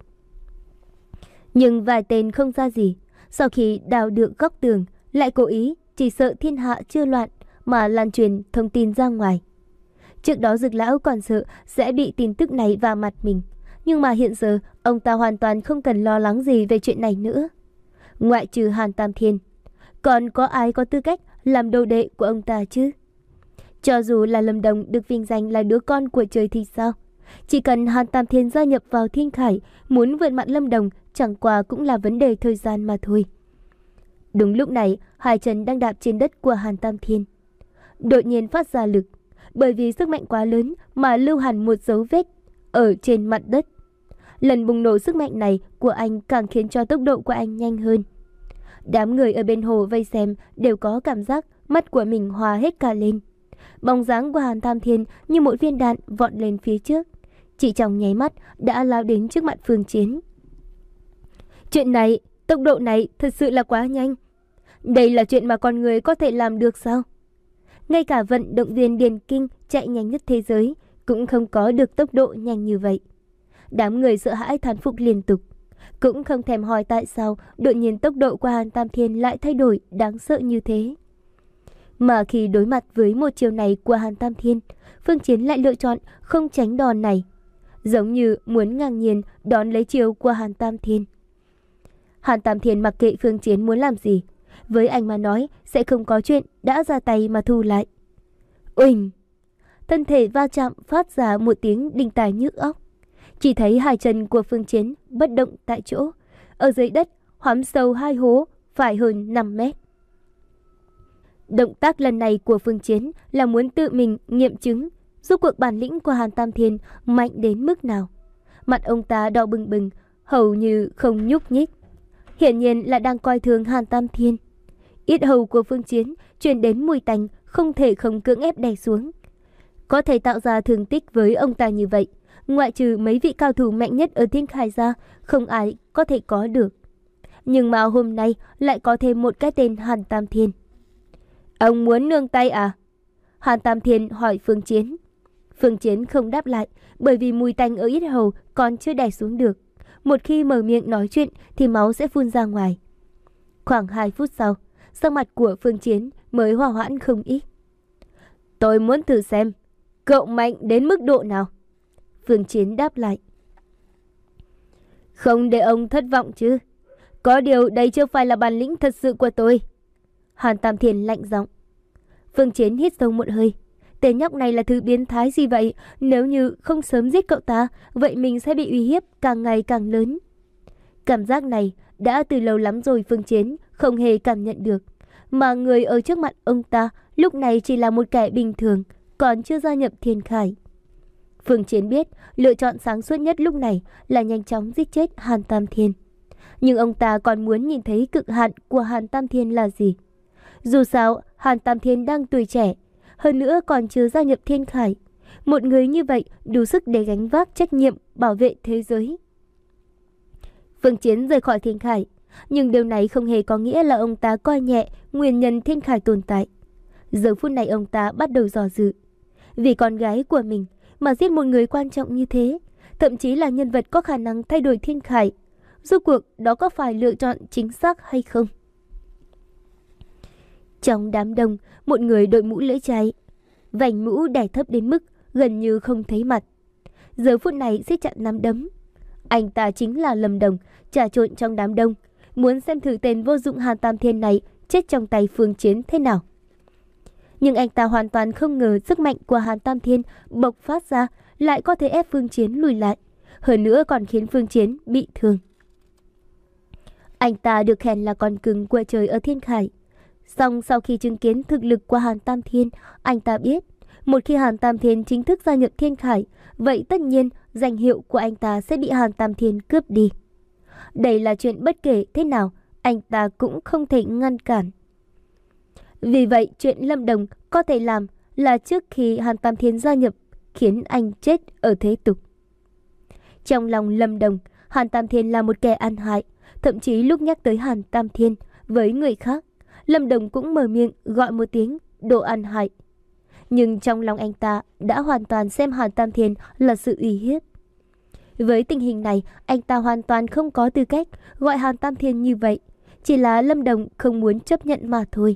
Nhưng vài tên không ra gì, sau khi đào được góc tường, lại cố ý chỉ sợ thiên hạ chưa loạn mà lan truyền thông tin ra ngoài. Trước đó Dực lão còn sợ sẽ bị tin tức này vào mặt mình, nhưng mà hiện giờ ông ta hoàn toàn không cần lo lắng gì về chuyện này nữa. Ngoại trừ Hàn Tam Thiên, còn có ai có tư cách làm đồ đệ của ông ta chứ? Cho dù là Lâm Đồng được vinh danh là đứa con của trời thì sao? Chỉ cần Hàn Tam Thiên gia nhập vào Thiên Khải, muốn vượt mặt Lâm Đồng chẳng qua cũng là vấn đề thời gian mà thôi. Đúng lúc này, hai chân đang đạp trên đất của Hàn Tam Thiên đột nhiên phát ra lực, bởi vì sức mạnh quá lớn mà lưu hẳn một dấu vết ở trên mặt đất. Lần bùng nổ sức mạnh này của anh càng khiến cho tốc độ của anh nhanh hơn. Đám người ở bên hồ vây xem đều có cảm giác mắt của mình hòa hết cả lên. Bóng dáng của Hàn Tam Thiên như một viên đạn vọt lên phía trước, chỉ trong nháy mắt đã lao đến trước mặt Phương Chiến. Chuyện này, tốc độ này thật sự là quá nhanh. Đây là chuyện mà con người có thể làm được sao? Ngay cả vận động viên điền kinh chạy nhanh nhất thế giới cũng không có được tốc độ nhanh như vậy. Đám người sợ hãi thán phục liên tục, cũng không thèm hỏi tại sao đột nhiên tốc độ của Hàn Tam Thiên lại thay đổi đáng sợ như thế. Mà khi đối mặt với một chiều này của Hàn Tam Thiên, Phương Chiến lại lựa chọn không tránh đòn này, giống như muốn ngang nhiên đón lấy chiều của Hàn Tam Thiên. Hàn Tam Thiên mặc kệ Phương Chiến muốn làm gì, với anh mà nói sẽ không có chuyện đã ra tay mà thu lại. Uỳnh! Thân thể va chạm phát ra một tiếng đinh tai nhức óc. Chỉ thấy hai chân của Phương Chiến bất động tại chỗ, ở dưới đất hoắm sâu hai hố phải hơn năm mét. Động tác lần này của Phương Chiến là muốn tự mình nghiệm chứng rốt cuộc bản lĩnh của Hàn Tam Thiên mạnh đến mức nào. Mặt ông ta đỏ bừng bừng, hầu như không nhúc nhích, hiển nhiên là đang coi thường Hàn Tam Thiên. Yết hầu của Phương Chiến truyền đến mùi tanh, không thể không cưỡng ép đè xuống. Có thể tạo ra thương tích với ông ta như vậy, ngoại trừ mấy vị cao thủ mạnh nhất ở Thiên Khải ra, không ai có thể có được. Nhưng mà hôm nay lại có thêm một cái tên Hàn Tam Thiên. Ông muốn nương tay à? Hàn Tam Thiên hỏi Phương Chiến. Phương Chiến không đáp lại, bởi vì mùi tanh ở yết hầu còn chưa đè xuống được. Một khi mở miệng nói chuyện thì máu sẽ phun ra ngoài. Khoảng hai phút sau, sắc mặt của Phương Chiến mới hòa hoãn không ít. Tôi muốn thử xem cậu mạnh đến mức độ nào. Phương Chiến đáp lại. Không để ông thất vọng chứ. Có điều đây chưa phải là bản lĩnh thật sự của tôi. Hàn Tam Thiên lạnh giọng. Phương Chiến hít sâu một hơi. Tên nhóc này là thứ biến thái gì vậy? Nếu như không sớm giết cậu ta, vậy mình sẽ bị uy hiếp càng ngày càng lớn. Cảm giác này đã từ lâu lắm rồi Phương Chiến không hề cảm nhận được. Mà người ở trước mặt ông ta lúc này chỉ là một kẻ bình thường, còn chưa gia nhập Thiên Khải. Phương Chiến biết lựa chọn sáng suốt nhất lúc này là nhanh chóng giết chết Hàn Tam Thiên. Nhưng ông ta còn muốn nhìn thấy cực hạn của Hàn Tam Thiên là gì. Dù sao, Hàn Tam Thiên đang tuổi trẻ, hơn nữa còn chưa gia nhập Thiên Khải. Một người như vậy đủ sức để gánh vác trách nhiệm bảo vệ thế giới. Phương Chiến rời khỏi Thiên Khải, Nhưng điều này không hề có nghĩa là ông ta coi nhẹ nguyên nhân Thiên Khải tồn tại. Giờ phút này ông ta bắt đầu dò dự. Vì con gái của mình mà giết một người quan trọng như thế, thậm chí là nhân vật có khả năng thay đổi Thiên Khải, rốt cuộc đó có phải lựa chọn chính xác hay không? Trong đám đông, một người đội mũ lưỡi chai, vành mũ đè thấp đến mức gần như không thấy mặt. Giờ phút này siết chặt nắm đấm. Anh ta chính là Lâm Đồng, trà trộn trong đám đông, muốn xem thử tên vô dụng Hàn Tam Thiên này chết trong tay Phương Chiến thế nào. Nhưng anh ta hoàn toàn không ngờ sức mạnh của Hàn Tam Thiên bộc phát ra lại có thể ép Phương Chiến lùi lại, hơn nữa còn khiến Phương Chiến bị thương. Anh ta được khen là con cưng của trời ở Thiên Khải. Song sau khi chứng kiến thực lực của Hàn Tam Thiên, anh ta biết, một khi Hàn Tam Thiên chính thức gia nhập Thiên Khải, vậy tất nhiên danh hiệu của anh ta sẽ bị Hàn Tam Thiên cướp đi. Đây là chuyện bất kể thế nào, anh ta cũng không thể ngăn cản. Vì vậy, chuyện Lâm Đồng có thể làm là trước khi Hàn Tam Thiên gia nhập, khiến anh chết ở thế tục. Trong lòng Lâm Đồng, Hàn Tam Thiên là một kẻ ăn hại, thậm chí lúc nhắc tới Hàn Tam Thiên với người khác, Lâm Đồng cũng mở miệng gọi một tiếng đồ ăn hại. Nhưng trong lòng anh ta đã hoàn toàn xem Hàn Tam Thiên là sự uy hiếp. Với tình hình này, anh ta hoàn toàn không có tư cách gọi Hàn Tam Thiên như vậy, chỉ là Lâm Đồng không muốn chấp nhận mà thôi.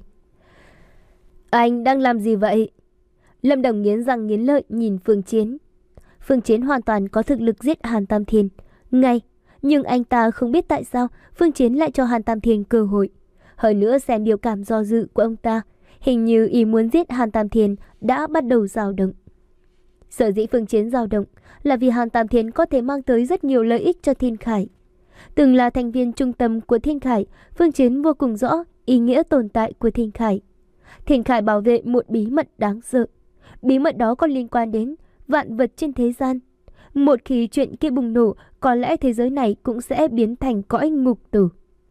Anh đang làm gì vậy? Lâm Đồng nghiến răng nghiến lợi nhìn Phương Chiến. Phương Chiến hoàn toàn có thực lực giết Hàn Tam Thiên ngay, nhưng anh ta không biết tại sao Phương Chiến lại cho Hàn Tam Thiên cơ hội. Hơn nữa xem biểu cảm do dự của ông ta, hình như ý muốn giết Hàn Tam Thiên đã bắt đầu dao động. Sở dĩ Phương Chiến dao động là vì Hàn Tam Thiên có thể mang tới rất nhiều lợi ích cho Thiên Khải. Từng là thành viên trung tâm của Thiên Khải, Phương Chiến vô cùng rõ ý nghĩa tồn tại của Thiên Khải. Thiên Khải bảo vệ một bí mật đáng sợ. Bí mật đó còn liên quan đến vạn vật trên thế gian. Một khi chuyện kia bùng nổ, có lẽ thế giới này cũng sẽ biến thành cõi ngục tử.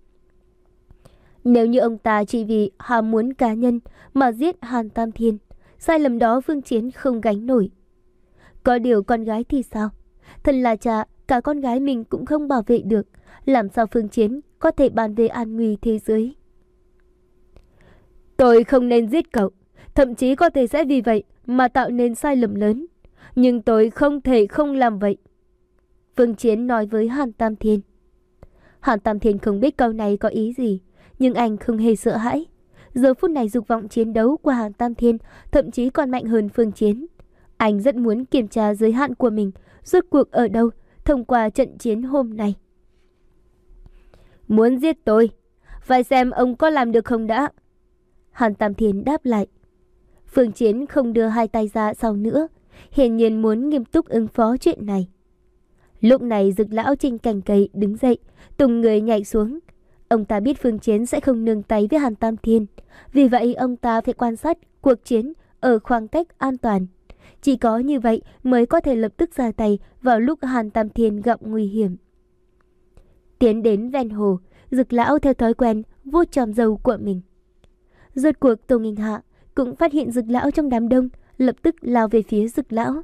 Nếu như ông ta chỉ vì ham muốn cá nhân mà giết Hàn Tam Thiên, sai lầm đó Phương Chiến không gánh nổi. Có điều con gái thì sao? Thân là cha, cả con gái mình cũng không bảo vệ được, làm sao Phương Chiến có thể bàn về an nguy thế giới? Tôi không nên giết cậu, thậm chí có thể sẽ vì vậy mà tạo nên sai lầm lớn. Nhưng tôi không thể không làm vậy. Phương Chiến nói với Hàn Tam Thiên. Hàn Tam Thiên không biết câu này có ý gì, nhưng anh không hề sợ hãi. Giờ phút này dục vọng chiến đấu của Hàn Tam Thiên thậm chí còn mạnh hơn Phương Chiến. Anh rất muốn kiểm tra giới hạn của mình rốt cuộc ở đâu thông qua trận chiến hôm nay. Muốn giết tôi, phải xem ông có làm được không đã. Hàn Tam Thiên đáp lại. Phương Chiến không đưa hai tay ra sau nữa, hiển nhiên muốn nghiêm túc ứng phó chuyện này. Lúc này Dực lão trên cành cây đứng dậy, tung người nhảy xuống. Ông ta biết Phương Chiến sẽ không nương tay với Hàn Tam Thiên, vì vậy ông ta phải quan sát cuộc chiến ở khoảng cách an toàn. Chỉ có như vậy mới có thể lập tức ra tay vào lúc Hàn Tam Thiên gặp nguy hiểm. Tiến đến ven hồ, Dực lão theo thói quen vuốt chòm râu của mình. Rốt cuộc Tô Nghinh Hạ cũng phát hiện Dực lão trong đám đông, lập tức lao về phía Dực lão.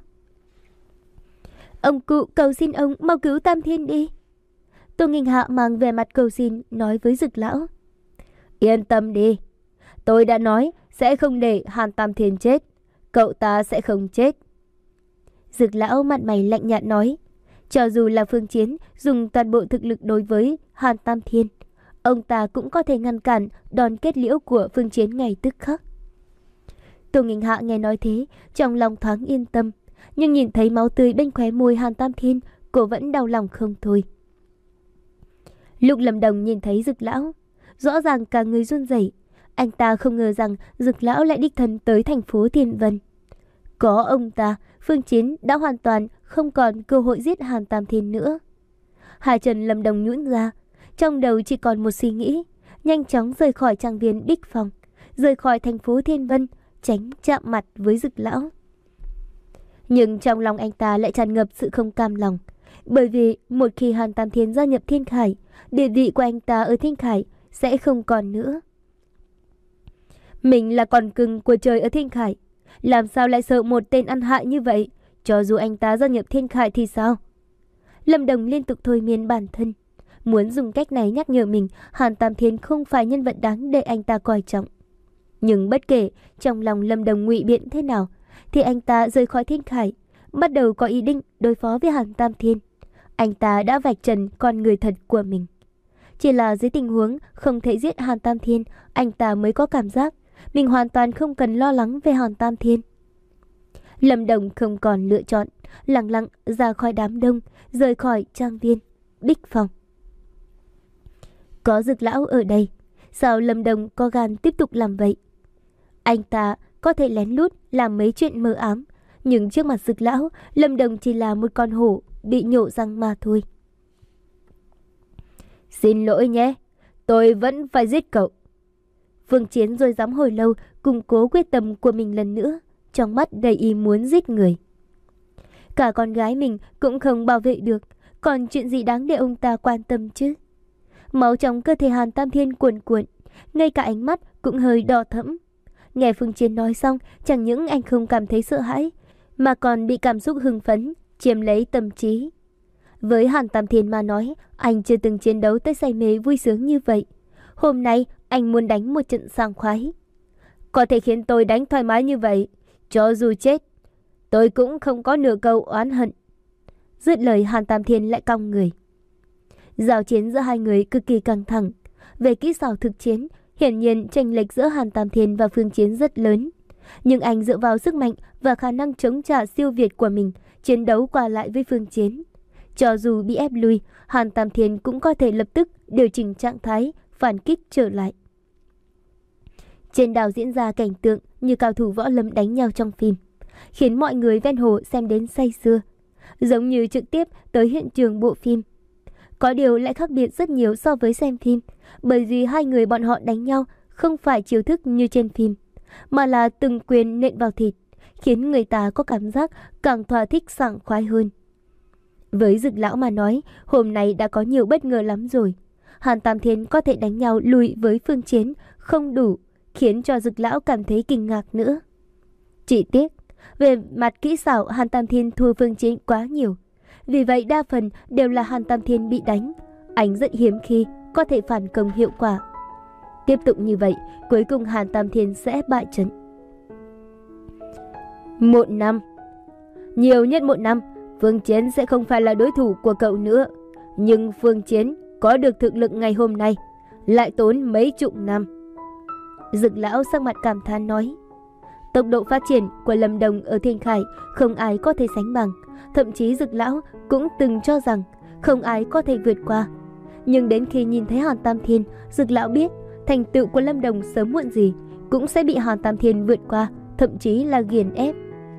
Ông cụ, cầu xin ông mau cứu Tam Thiên đi. Tô Nghinh Hạ mang vẻ mặt cầu xin nói với Dực lão. Yên tâm đi, tôi đã nói sẽ không để Hàn Tam Thiên chết, cậu ta sẽ không chết. Dực lão mặt mày lạnh nhạt nói. Cho dù là Phương Chiến dùng toàn bộ thực lực đối với Hàn Tam Thiên, ông ta cũng có thể ngăn cản đòn kết liễu của Phương Chiến ngay tức khắc. Tô Nghinh Hạ nghe nói thế, trong lòng thoáng yên tâm, nhưng nhìn thấy máu tươi bên khóe môi Hàn Tam Thiên, cô vẫn đau lòng không thôi. Lúc Lâm Đồng nhìn thấy Dực lão, rõ ràng cả người run rẩy. Anh ta không ngờ rằng Dực lão lại đích thân tới thành phố Thiên Vân. Có ông ta, Phương Chiến đã hoàn toàn không còn cơ hội giết Hàn Tam Thiên nữa. Hai chân Lâm Đồng nhũn ra, trong đầu chỉ còn một suy nghĩ, nhanh chóng rời khỏi trang viên Đích Phong, rời khỏi thành phố Thiên Vân, tránh chạm mặt với Dực lão. Nhưng trong lòng anh ta lại tràn ngập sự không cam lòng, bởi vì một khi Hàn Tam Thiên gia nhập Thiên Khải, địa vị của anh ta ở Thiên Khải sẽ không còn nữa. Mình là con cưng của trời ở Thiên Khải, làm sao lại sợ một tên ăn hại như vậy? Cho dù anh ta gia nhập Thiên Khải thì sao? Lâm Đồng liên tục thôi miên bản thân. muốn dùng cách này nhắc nhở mình Hàn Tam Thiên không phải nhân vật đáng để anh ta coi trọng. Nhưng bất kể trong lòng Lâm Đồng ngụy biện thế nào, thì anh ta rời khỏi Thiên Khải, bắt đầu có ý định đối phó với Hàn Tam Thiên. Anh ta đã vạch trần con người thật của mình. Chỉ là dưới tình huống không thể giết Hàn Tam Thiên, anh ta mới có cảm giác mình hoàn toàn không cần lo lắng về Hàn Tam Thiên. Lâm Đồng không còn lựa chọn, lặng lặng ra khỏi đám đông, rời khỏi trang viên Bích Phong. Có Dực lão ở đây, sao Lâm Đồng có gan tiếp tục làm vậy? Anh ta có thể lén lút làm mấy chuyện mờ ám, nhưng trước mặt Dực lão, Lâm Đồng chỉ là một con hổ bị nhổ răng mà thôi. Xin lỗi nhé, tôi vẫn phải giết cậu. Phương Chiến rồi dám hồi lâu, củng cố quyết tâm của mình lần nữa, trong mắt đầy ý muốn giết người. Cả con gái mình cũng không bảo vệ được, còn chuyện gì đáng để ông ta quan tâm chứ? Máu trong cơ thể Hàn Tam Thiên cuồn cuộn, ngay cả ánh mắt cũng hơi đỏ thẫm. Nghe Phương Chiến nói xong, chẳng những anh không cảm thấy sợ hãi, mà còn bị cảm xúc hưng phấn chiếm lấy tâm trí. Với Hàn Tam Thiên mà nói, anh chưa từng chiến đấu tới say mê vui sướng như vậy. Hôm nay anh muốn đánh một trận sảng khoái. Có thể khiến tôi đánh thoải mái như vậy, cho dù chết, tôi cũng không có nửa câu oán hận. Dứt lời, Hàn Tam Thiên lại cong người. Giao chiến giữa hai người cực kỳ căng thẳng. Về kỹ xảo thực chiến, hiển nhiên chênh lệch giữa Hàn Tam Thiên và Phương Chiến rất lớn. Nhưng anh dựa vào sức mạnh và khả năng chống trả siêu việt của mình, chiến đấu qua lại với Phương Chiến. Cho dù bị ép lui, Hàn Tam Thiên cũng có thể lập tức điều chỉnh trạng thái, phản kích trở lại. Trên đảo diễn ra cảnh tượng như cao thủ võ lâm đánh nhau trong phim, khiến mọi người ven hồ xem đến say sưa, giống như trực tiếp tới hiện trường bộ phim. Có điều lại khác biệt rất nhiều so với xem phim, bởi vì hai người bọn họ đánh nhau không phải chiêu thức như trên phim, mà là từng quyền nện vào thịt, khiến người ta có cảm giác càng thỏa thích sảng khoái hơn. Với Dực lão mà nói, hôm nay đã có nhiều bất ngờ lắm rồi. Hàn Tam Thiên có thể đánh nhau lùi với Phương Chiến không đủ, khiến cho Dực lão cảm thấy kinh ngạc nữa. Chỉ tiếc, về mặt kỹ xảo Hàn Tam Thiên thua Phương Chiến quá nhiều. Vì vậy đa phần đều là Hàn Tam Thiên bị đánh. Anh rất hiếm khi có thể phản công hiệu quả. Tiếp tục như vậy, cuối cùng Hàn Tam Thiên sẽ bại trận. Một năm. Nhiều nhất một năm, Phương Chiến sẽ không phải là đối thủ của cậu nữa. Nhưng Phương Chiến có được thực lực ngày hôm nay lại tốn mấy chục năm. Dực lão sắc mặt cảm thán nói. Tốc độ phát triển của Lâm Đồng ở Thiên Khải không ai có thể sánh bằng. Thậm chí Dực lão cũng từng cho rằng không ai có thể vượt qua. Nhưng đến khi nhìn thấy Hàn Tam Thiên, Dực lão biết thành tựu của Lâm Đồng sớm muộn gì cũng sẽ bị Hàn Tam Thiên vượt qua, thậm chí là nghiền ép.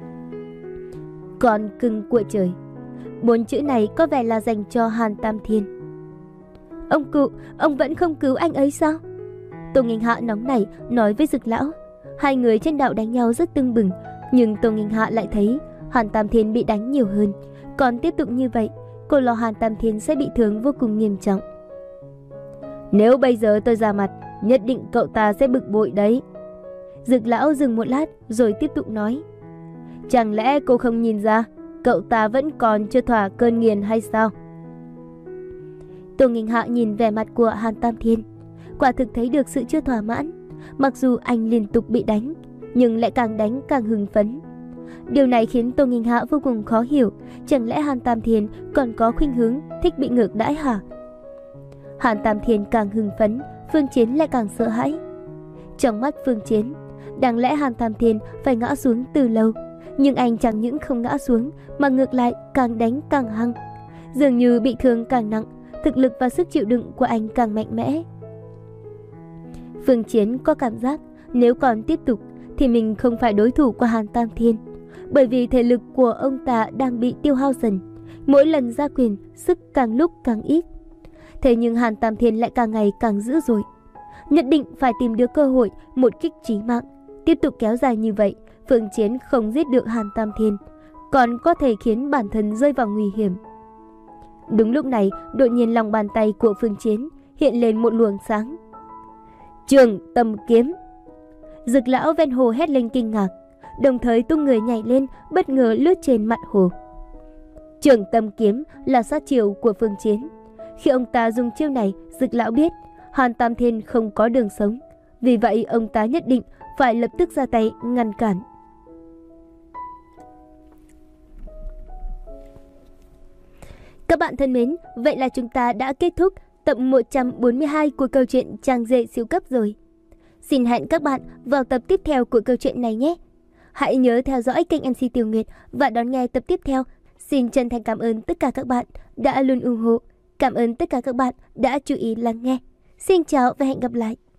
Con cưng của trời. Bốn chữ này có vẻ là dành cho Hàn Tam Thiên. Ông cụ, ông vẫn không cứu anh ấy sao? Tô Nghinh Hạ nóng nảy nói với Dực lão. Hai người trên đạo đánh nhau rất tưng bừng, nhưng Tô Nghinh Hạ lại thấy Hàn Tam Thiên bị đánh nhiều hơn. Còn tiếp tục như vậy, cô lo Hàn Tam Thiên sẽ bị thương vô cùng nghiêm trọng. Nếu bây giờ tôi ra mặt, nhất định cậu ta sẽ bực bội đấy. Dực lão dừng một lát rồi tiếp tục nói. Chẳng lẽ cô không nhìn ra cậu ta vẫn còn chưa thỏa cơn nghiền hay sao? Tô Nghinh Hạ nhìn vẻ mặt của Hàn Tam Thiên, quả thực thấy được sự chưa thỏa mãn. Mặc dù anh liên tục bị đánh, nhưng lại càng đánh càng hưng phấn. Điều này khiến Tô Nghinh Hạ vô cùng khó hiểu. Chẳng lẽ Hàn Tam Thiên còn có khuynh hướng thích bị ngược đãi hả? Hàn Tam Thiên càng hưng phấn, Phương Chiến lại càng sợ hãi. Trong mắt Phương Chiến, đáng lẽ Hàn Tam Thiên phải ngã xuống từ lâu, nhưng anh chẳng những không ngã xuống mà ngược lại càng đánh càng hăng. Dường như bị thương càng nặng, thực lực và sức chịu đựng của anh càng mạnh mẽ. Phương Chiến có cảm giác nếu còn tiếp tục thì mình không phải đối thủ của Hàn Tam Thiên, bởi vì thể lực của ông ta đang bị tiêu hao dần, mỗi lần ra quyền sức càng lúc càng ít. Thế nhưng Hàn Tam Thiên lại càng ngày càng dữ dội, nhất định phải tìm được cơ hội một kích chí mạng. Tiếp tục kéo dài như vậy, Phương Chiến không giết được Hàn Tam Thiên, còn có thể khiến bản thân rơi vào nguy hiểm. Đúng lúc này, đột nhiên lòng bàn tay của Phương Chiến hiện lên một luồng sáng. Trường Tâm Kiếm. Dực lão ven hồ hét lên kinh ngạc, đồng thời tung người nhảy lên, bất ngờ lướt trên mặt hồ. Trường Tâm Kiếm là sát chiêu của Phương Chiến. Khi ông ta dùng chiêu này, Dực lão biết Hàn Tam Thiên không có đường sống. Vì vậy ông ta nhất định phải lập tức ra tay ngăn cản. Các bạn thân mến, vậy là chúng ta đã kết thúc tập một trăm bốn mươi hai của câu chuyện Chàng rể siêu cấp rồi. Xin hẹn các bạn vào tập tiếp theo của câu chuyện này nhé. Hãy nhớ theo dõi kênh em xê Tiểu Nguyệt và đón nghe tập tiếp theo. Xin chân thành cảm ơn tất cả các bạn đã luôn ủng hộ. Cảm ơn tất cả các bạn đã chú ý lắng nghe. Xin chào và hẹn gặp lại.